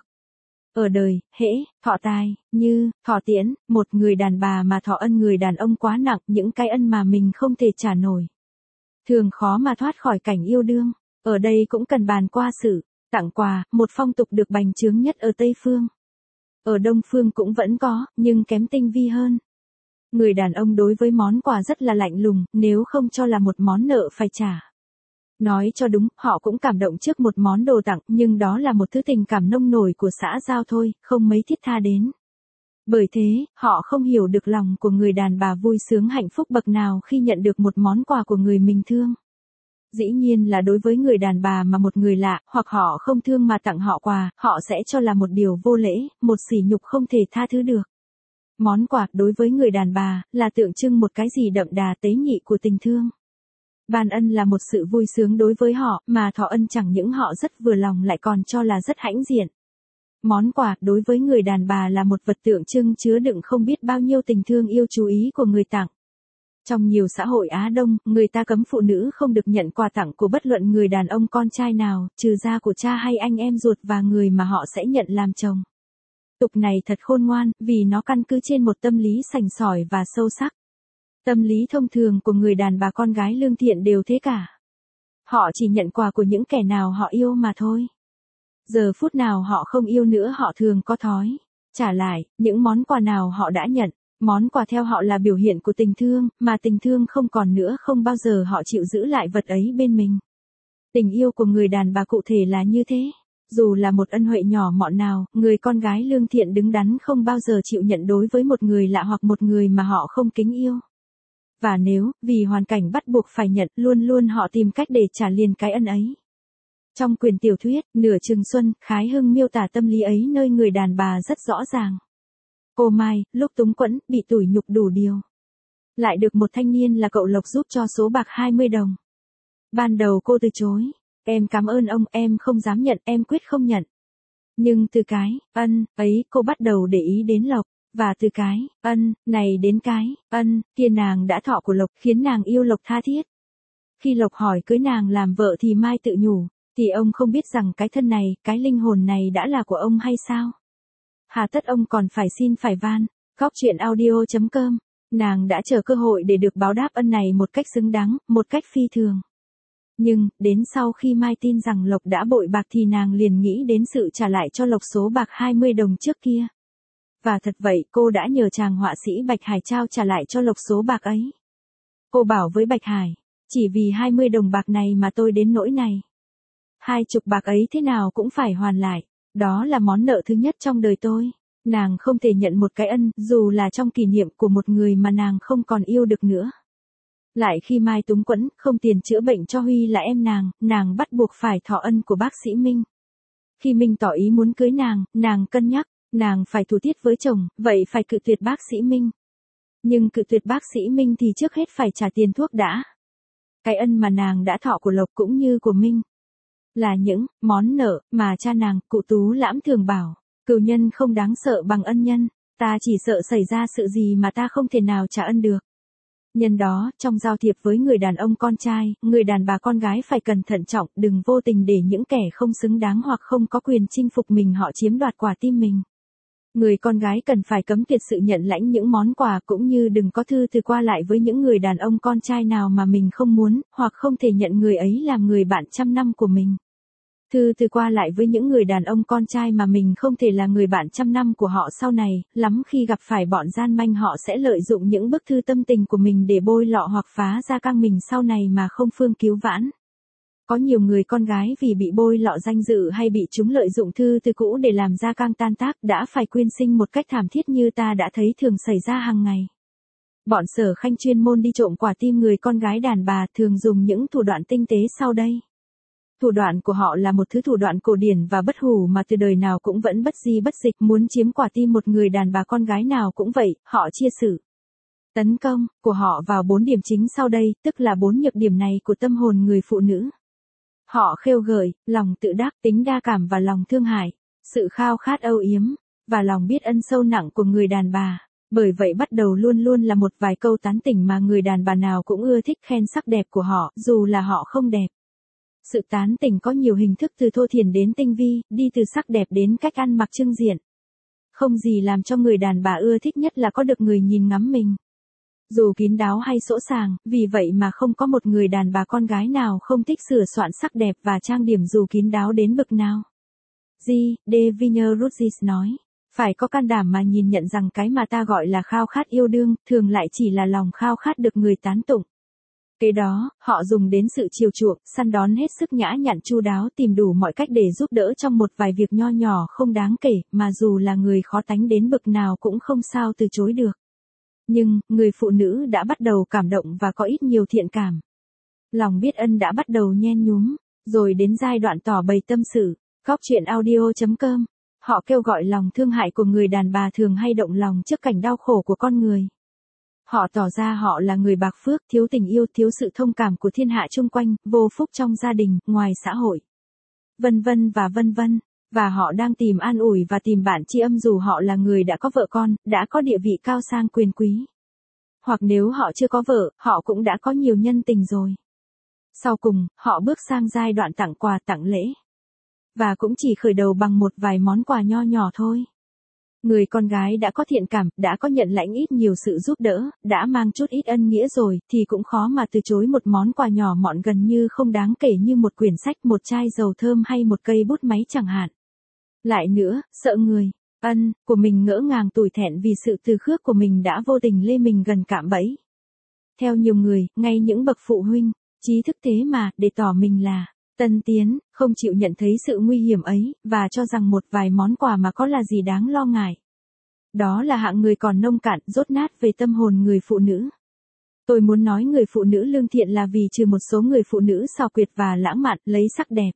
Ở đời, hễ, thọ tài, như, thọ tiễn, một người đàn bà mà thọ ân người đàn ông quá nặng những cái ân mà mình không thể trả nổi. Thường khó mà thoát khỏi cảnh yêu đương. Ở đây cũng cần bàn qua sự tặng quà, một phong tục được bành trướng nhất ở Tây Phương. Ở Đông Phương cũng vẫn có, nhưng kém tinh vi hơn. Người đàn ông đối với món quà rất là lạnh lùng, nếu không cho là một món nợ phải trả. Nói cho đúng, họ cũng cảm động trước một món đồ tặng, nhưng đó là một thứ tình cảm nông nổi của xã giao thôi, không mấy thiết tha đến. Bởi thế, họ không hiểu được lòng của người đàn bà vui sướng hạnh phúc bậc nào khi nhận được một món quà của người mình thương. Dĩ nhiên là đối với người đàn bà mà một người lạ, hoặc họ không thương mà tặng họ quà, họ sẽ cho là một điều vô lễ, một sỉ nhục không thể tha thứ được. Món quà, đối với người đàn bà, là tượng trưng một cái gì đậm đà tế nhị của tình thương. Ban ân là một sự vui sướng đối với họ, mà thọ ân chẳng những họ rất vừa lòng lại còn cho là rất hãnh diện. Món quà, đối với người đàn bà là một vật tượng trưng chứa đựng không biết bao nhiêu tình thương yêu chú ý của người tặng. Trong nhiều xã hội Á Đông, người ta cấm phụ nữ không được nhận quà tặng của bất luận người đàn ông con trai nào, trừ ra của cha hay anh em ruột và người mà họ sẽ nhận làm chồng. Tục này thật khôn ngoan, vì nó căn cứ trên một tâm lý sành sỏi và sâu sắc. Tâm lý thông thường của người đàn bà con gái lương thiện đều thế cả. Họ chỉ nhận quà của những kẻ nào họ yêu mà thôi. Giờ phút nào họ không yêu nữa họ thường có thói trả lại những món quà nào họ đã nhận. Món quà theo họ là biểu hiện của tình thương, mà tình thương không còn nữa không bao giờ họ chịu giữ lại vật ấy bên mình. Tình yêu của người đàn bà cụ thể là như thế. Dù là một ân huệ nhỏ mọn nào, người con gái lương thiện đứng đắn không bao giờ chịu nhận đối với một người lạ hoặc một người mà họ không kính yêu. Và nếu, vì hoàn cảnh bắt buộc phải nhận, luôn luôn họ tìm cách để trả liền cái ân ấy. Trong quyển tiểu thuyết, Nửa Chừng Xuân, Khái Hưng miêu tả tâm lý ấy nơi người đàn bà rất rõ ràng. Cô Mai, lúc túng quẫn, bị tủi nhục đủ điều. Lại được một thanh niên là cậu Lộc giúp cho số bạc 20 đồng. Ban đầu cô từ chối. Em cảm ơn ông, em không dám nhận, em quyết không nhận. Nhưng từ cái ân ấy cô bắt đầu để ý đến Lộc. Và từ cái ân này đến cái ân kia nàng đã thọ của Lộc khiến nàng yêu Lộc tha thiết. Khi Lộc hỏi cưới nàng làm vợ thì Mai tự nhủ, thì ông không biết rằng cái thân này, cái linh hồn này đã là của ông hay sao? Hà tất ông còn phải xin phải van. Góc truyện audio.com. Nàng đã chờ cơ hội để được báo đáp ân này một cách xứng đáng, một cách phi thường. Nhưng, đến sau khi Mai tin rằng Lộc đã bội bạc thì nàng liền nghĩ đến sự trả lại cho Lộc số bạc 20 đồng trước kia. Và thật vậy, cô đã nhờ chàng họa sĩ Bạch Hải trao trả lại cho Lộc số bạc ấy. Cô bảo với Bạch Hải, chỉ vì 20 đồng bạc này mà tôi đến nỗi này. 20 bạc ấy thế nào cũng phải hoàn lại, đó là món nợ thứ nhất trong đời tôi. Nàng không thể nhận một cái ân, dù là trong kỷ niệm của một người mà nàng không còn yêu được nữa. Lại khi Mai túng quẫn, không tiền chữa bệnh cho Huy là em nàng bắt buộc phải thọ ân của bác sĩ Minh. Khi Minh tỏ ý muốn cưới nàng cân nhắc, nàng phải thủ tiết với chồng, vậy phải cự tuyệt bác sĩ Minh. Nhưng cự tuyệt bác sĩ Minh thì trước hết phải trả tiền thuốc đã. Cái ân mà nàng đã thọ của Lộc cũng như của Minh là những món nợ mà cha nàng, cụ Tú Lãm thường bảo, cừu nhân không đáng sợ bằng ân nhân, ta chỉ sợ xảy ra sự gì mà ta không thể nào trả ân được. Nhân đó, trong giao thiệp với người đàn ông con trai, người đàn bà con gái phải cẩn thận trọng, đừng vô tình để những kẻ không xứng đáng hoặc không có quyền chinh phục mình họ chiếm đoạt quả tim mình. Người con gái cần phải cấm tuyệt sự nhận lãnh những món quà cũng như đừng có thư từ qua lại với những người đàn ông con trai nào mà mình không muốn, hoặc không thể nhận người ấy làm người bạn trăm năm của mình. Thư từ qua lại với những người đàn ông con trai mà mình không thể là người bạn trăm năm của họ sau này, lắm khi gặp phải bọn gian manh họ sẽ lợi dụng những bức thư tâm tình của mình để bôi lọ hoặc phá ra căng mình sau này mà không phương cứu vãn. Có nhiều người con gái vì bị bôi lọ danh dự hay bị chúng lợi dụng thư từ cũ để làm ra căng tan tác đã phải quyên sinh một cách thảm thiết như ta đã thấy thường xảy ra hàng ngày. Bọn Sở Khanh chuyên môn đi trộm quả tim người con gái đàn bà thường dùng những thủ đoạn tinh tế sau đây. Thủ đoạn của họ là một thứ thủ đoạn cổ điển và bất hủ mà từ đời nào cũng vẫn bất di bất dịch, muốn chiếm quả tim một người đàn bà con gái nào cũng vậy, họ chia sự tấn công của họ vào 4 điểm chính sau đây, tức là 4 nhược điểm này của tâm hồn người phụ nữ. Họ khêu gợi, lòng tự đắc, tính đa cảm và lòng thương hại, sự khao khát âu yếm, và lòng biết ân sâu nặng của người đàn bà. Bởi vậy bắt đầu luôn luôn là một vài câu tán tỉnh mà người đàn bà nào cũng ưa thích khen sắc đẹp của họ, dù là họ không đẹp. Sự tán tỉnh có nhiều hình thức từ thô thiển đến tinh vi, đi từ sắc đẹp đến cách ăn mặc trưng diện. Không gì làm cho người đàn bà ưa thích nhất là có được người nhìn ngắm mình. Dù kín đáo hay sỗ sàng, vì vậy mà không có một người đàn bà con gái nào không thích sửa soạn sắc đẹp và trang điểm dù kín đáo đến bực nào. G. De Vinyer-Rudis nói, phải có can đảm mà nhìn nhận rằng cái mà ta gọi là khao khát yêu đương, thường lại chỉ là lòng khao khát được người tán tụng. Kế đó, họ dùng đến sự chiều chuộng, săn đón hết sức nhã nhặn chu đáo tìm đủ mọi cách để giúp đỡ trong một vài việc nho nhỏ không đáng kể, mà dù là người khó tánh đến bực nào cũng không sao từ chối được. Nhưng, người phụ nữ đã bắt đầu cảm động và có ít nhiều thiện cảm. Lòng biết ân đã bắt đầu nhen nhúm, rồi đến giai đoạn tỏ bày tâm sự. Góc truyện audio.com. Họ kêu gọi lòng thương hại của người đàn bà thường hay động lòng trước cảnh đau khổ của con người. Họ tỏ ra họ là người bạc phước, thiếu tình yêu, thiếu sự thông cảm của thiên hạ chung quanh, vô phúc trong gia đình, ngoài xã hội. Vân vân và vân vân. Và họ đang tìm an ủi và tìm bạn tri âm dù họ là người đã có vợ con, đã có địa vị cao sang quyền quý. Hoặc nếu họ chưa có vợ, họ cũng đã có nhiều nhân tình rồi. Sau cùng, họ bước sang giai đoạn tặng quà tặng lễ. Và cũng chỉ khởi đầu bằng một vài món quà nho nhỏ thôi. Người con gái đã có thiện cảm, đã có nhận lãnh ít nhiều sự giúp đỡ, đã mang chút ít ân nghĩa rồi, thì cũng khó mà từ chối một món quà nhỏ mọn gần như không đáng kể như một quyển sách, một chai dầu thơm hay một cây bút máy chẳng hạn. Lại nữa, sợ người ân của mình ngỡ ngàng tủi thẹn vì sự từ khước của mình đã vô tình lê mình gần cạm bẫy. Theo nhiều người, ngay những bậc phụ huynh, trí thức thế mà, để tỏ mình là tân tiến, không chịu nhận thấy sự nguy hiểm ấy, và cho rằng một vài món quà mà có là gì đáng lo ngại. Đó là hạng người còn nông cạn, dốt nát về tâm hồn người phụ nữ. Tôi muốn nói người phụ nữ lương thiện là vì trừ một số người phụ nữ xảo quyệt và lãng mạn, lấy sắc đẹp.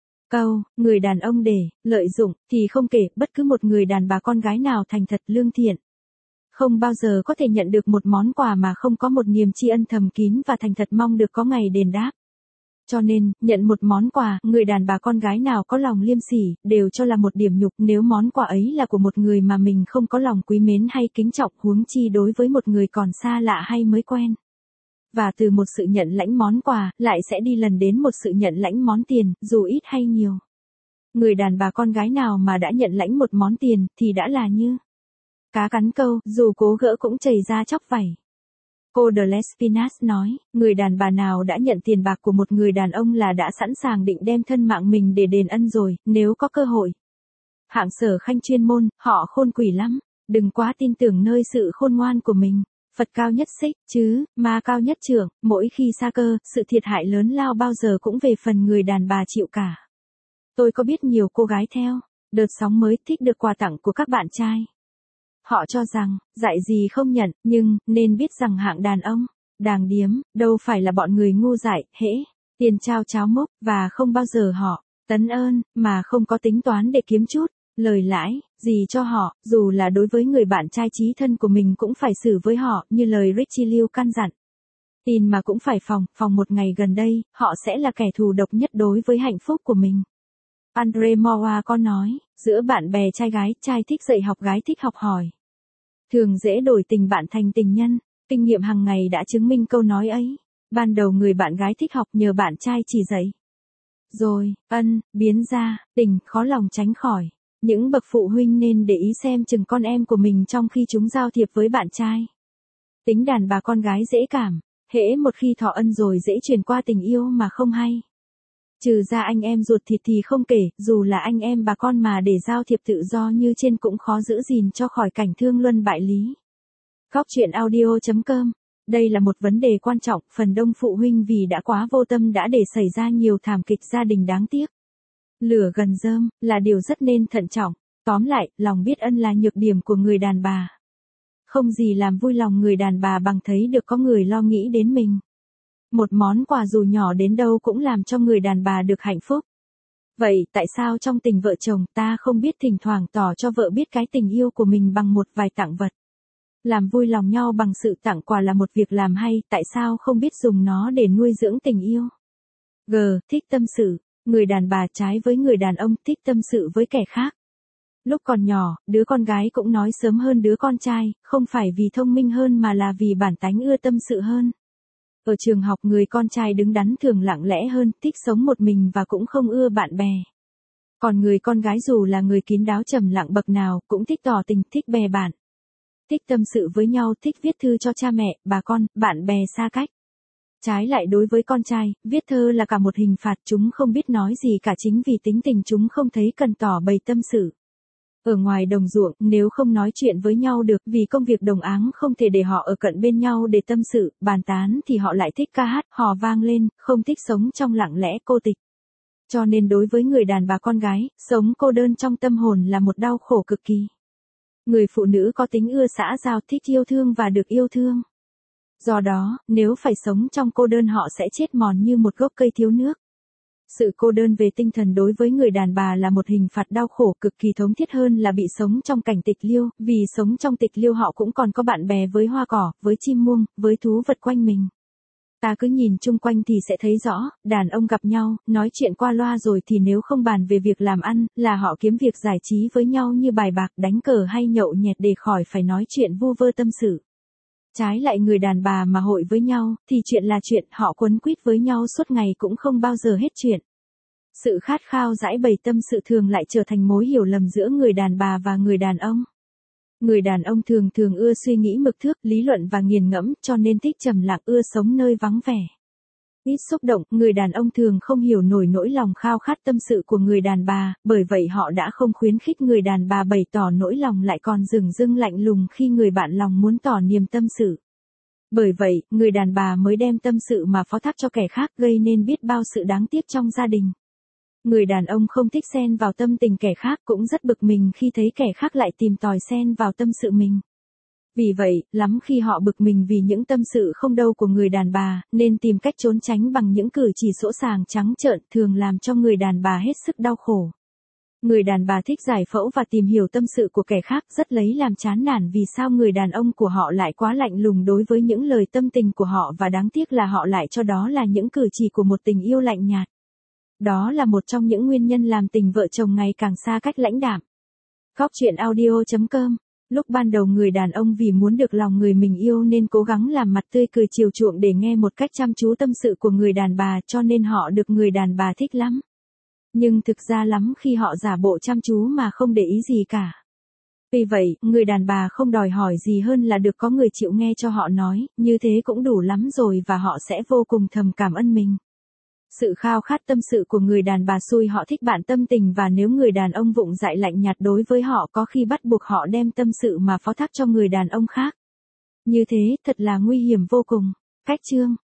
Người đàn ông để lợi dụng, thì không kể, bất cứ một người đàn bà con gái nào thành thật lương thiện. Không bao giờ có thể nhận được một món quà mà không có một niềm tri ân thầm kín và thành thật mong được có ngày đền đáp. Cho nên, nhận một món quà, người đàn bà con gái nào có lòng liêm sỉ, đều cho là một điểm nhục nếu món quà ấy là của một người mà mình không có lòng quý mến hay kính trọng, huống chi đối với một người còn xa lạ hay mới quen. Và từ một sự nhận lãnh món quà, lại sẽ đi lần đến một sự nhận lãnh món tiền, dù ít hay nhiều. Người đàn bà con gái nào mà đã nhận lãnh một món tiền, thì đã là như cá cắn câu, dù cố gỡ cũng chảy ra chóc vảy. Cô de Lespinasse nói, người đàn bà nào đã nhận tiền bạc của một người đàn ông là đã sẵn sàng định đem thân mạng mình để đền ân rồi, nếu có cơ hội. Hạng Sở Khanh chuyên môn, họ khôn quỷ lắm, đừng quá tin tưởng nơi sự khôn ngoan của mình. Phật cao nhất xích, chứ, ma cao nhất trưởng, mỗi khi sa cơ, sự thiệt hại lớn lao bao giờ cũng về phần người đàn bà chịu cả. Tôi có biết nhiều cô gái theo đợt sóng mới thích được quà tặng của các bạn trai. Họ cho rằng, dạy gì không nhận, nhưng, nên biết rằng hạng đàn ông, đàng điếm, đâu phải là bọn người ngu dại, hễ, tiền trao cháo múc, và không bao giờ họ, tấn ơn, mà không có tính toán để kiếm chút, lời lãi, gì cho họ, dù là đối với người bạn trai chí thân của mình cũng phải xử với họ, như lời Richie Liu căn dặn. Tin mà cũng phải phòng một ngày gần đây, họ sẽ là kẻ thù độc nhất đối với hạnh phúc của mình. Andre Moa có nói, giữa bạn bè trai thích dạy học gái thích học hỏi. Thường dễ đổi tình bạn thành tình nhân, kinh nghiệm hàng ngày đã chứng minh câu nói ấy. Ban đầu người bạn gái thích học nhờ bạn trai chỉ dạy. Rồi, biến ra, tình, khó lòng tránh khỏi. Những bậc phụ huynh nên để ý xem chừng con em của mình trong khi chúng giao thiệp với bạn trai. Tính đàn bà con gái dễ cảm, hễ một khi thọ ân rồi dễ truyền qua tình yêu mà không hay. Trừ ra anh em ruột thịt thì không kể, dù là anh em bà con mà để giao thiệp tự do như trên cũng khó giữ gìn cho khỏi cảnh thương luân bại lý. Góc truyện audio.com. Đây là một vấn đề quan trọng, phần đông phụ huynh vì đã quá vô tâm đã để xảy ra nhiều thảm kịch gia đình đáng tiếc. Lửa gần rơm, là điều rất nên thận trọng. Tóm lại, lòng biết ân là nhược điểm của người đàn bà. Không gì làm vui lòng người đàn bà bằng thấy được có người lo nghĩ đến mình. Một món quà dù nhỏ đến đâu cũng làm cho người đàn bà được hạnh phúc. Vậy tại sao trong tình vợ chồng ta không biết thỉnh thoảng tỏ cho vợ biết cái tình yêu của mình bằng một vài tặng vật? Làm vui lòng nhau bằng sự tặng quà là một việc làm hay, tại sao không biết dùng nó để nuôi dưỡng tình yêu? Thích tâm sự. Người đàn bà trái với người đàn ông thích tâm sự với kẻ khác. Lúc còn nhỏ, đứa con gái cũng nói sớm hơn đứa con trai, không phải vì thông minh hơn mà là vì bản tánh ưa tâm sự hơn. Ở trường học người con trai đứng đắn thường lặng lẽ hơn, thích sống một mình và cũng không ưa bạn bè. Còn người con gái dù là người kín đáo trầm lặng bậc nào, cũng thích tỏ tình, thích bè bạn. Thích tâm sự với nhau, thích viết thư cho cha mẹ, bà con, bạn bè xa cách. Trái lại đối với con trai, viết thơ là cả một hình phạt, chúng không biết nói gì cả chính vì tính tình chúng không thấy cần tỏ bày tâm sự. Ở ngoài đồng ruộng, nếu không nói chuyện với nhau được vì công việc đồng áng không thể để họ ở cận bên nhau để tâm sự, bàn tán thì họ lại thích ca hát, hò vang lên, không thích sống trong lặng lẽ cô tịch. Cho nên đối với người đàn bà con gái, sống cô đơn trong tâm hồn là một đau khổ cực kỳ. Người phụ nữ có tính ưa xã giao, thích yêu thương và được yêu thương. Do đó, nếu phải sống trong cô đơn họ sẽ chết mòn như một gốc cây thiếu nước. Sự cô đơn về tinh thần đối với người đàn bà là một hình phạt đau khổ cực kỳ thống thiết hơn là bị sống trong cảnh tịch liêu, vì sống trong tịch liêu họ cũng còn có bạn bè với hoa cỏ, với chim muông, với thú vật quanh mình. Ta cứ nhìn chung quanh thì sẽ thấy rõ, đàn ông gặp nhau, nói chuyện qua loa rồi thì nếu không bàn về việc làm ăn, là họ kiếm việc giải trí với nhau như bài bạc, đánh cờ hay nhậu nhẹt để khỏi phải nói chuyện vu vơ tâm sự. Trái lại người đàn bà mà hội với nhau, thì chuyện là chuyện, họ quấn quýt với nhau suốt ngày cũng không bao giờ hết chuyện. Sự khát khao giải bày tâm sự thường lại trở thành mối hiểu lầm giữa người đàn bà và người đàn ông. Người đàn ông thường ưa suy nghĩ mực thước, lý luận và nghiền ngẫm, cho nên thích trầm lặng, ưa sống nơi vắng vẻ. Ít xúc động, người đàn ông thường không hiểu nổi nỗi lòng khao khát tâm sự của người đàn bà, bởi vậy họ đã không khuyến khích người đàn bà bày tỏ nỗi lòng lại còn dửng dưng lạnh lùng khi người bạn lòng muốn tỏ niềm tâm sự. Bởi vậy, người đàn bà mới đem tâm sự mà phó thác cho kẻ khác gây nên biết bao sự đáng tiếc trong gia đình. Người đàn ông không thích xen vào tâm tình kẻ khác cũng rất bực mình khi thấy kẻ khác lại tìm tòi xen vào tâm sự mình. Vì vậy, lắm khi họ bực mình vì những tâm sự không đâu của người đàn bà, nên tìm cách trốn tránh bằng những cử chỉ sỗ sàng trắng trợn thường làm cho người đàn bà hết sức đau khổ. Người đàn bà thích giải phẫu và tìm hiểu tâm sự của kẻ khác rất lấy làm chán nản vì sao người đàn ông của họ lại quá lạnh lùng đối với những lời tâm tình của họ và đáng tiếc là họ lại cho đó là những cử chỉ của một tình yêu lạnh nhạt. Đó là một trong những nguyên nhân làm tình vợ chồng ngày càng xa cách lãnh đạm. Góc truyện audio.com. Lúc ban đầu người đàn ông vì muốn được lòng người mình yêu nên cố gắng làm mặt tươi cười chiều chuộng để nghe một cách chăm chú tâm sự của người đàn bà cho nên họ được người đàn bà thích lắm. Nhưng thực ra lắm khi họ giả bộ chăm chú mà không để ý gì cả. Vì vậy, người đàn bà không đòi hỏi gì hơn là được có người chịu nghe cho họ nói, như thế cũng đủ lắm rồi và họ sẽ vô cùng thầm cảm ơn mình. Sự khao khát tâm sự của người đàn bà xui họ thích bạn tâm tình và nếu người đàn ông vụng dại lạnh nhạt đối với họ có khi bắt buộc họ đem tâm sự mà phó thác cho người đàn ông khác. Như thế, thật là nguy hiểm vô cùng. Cách chương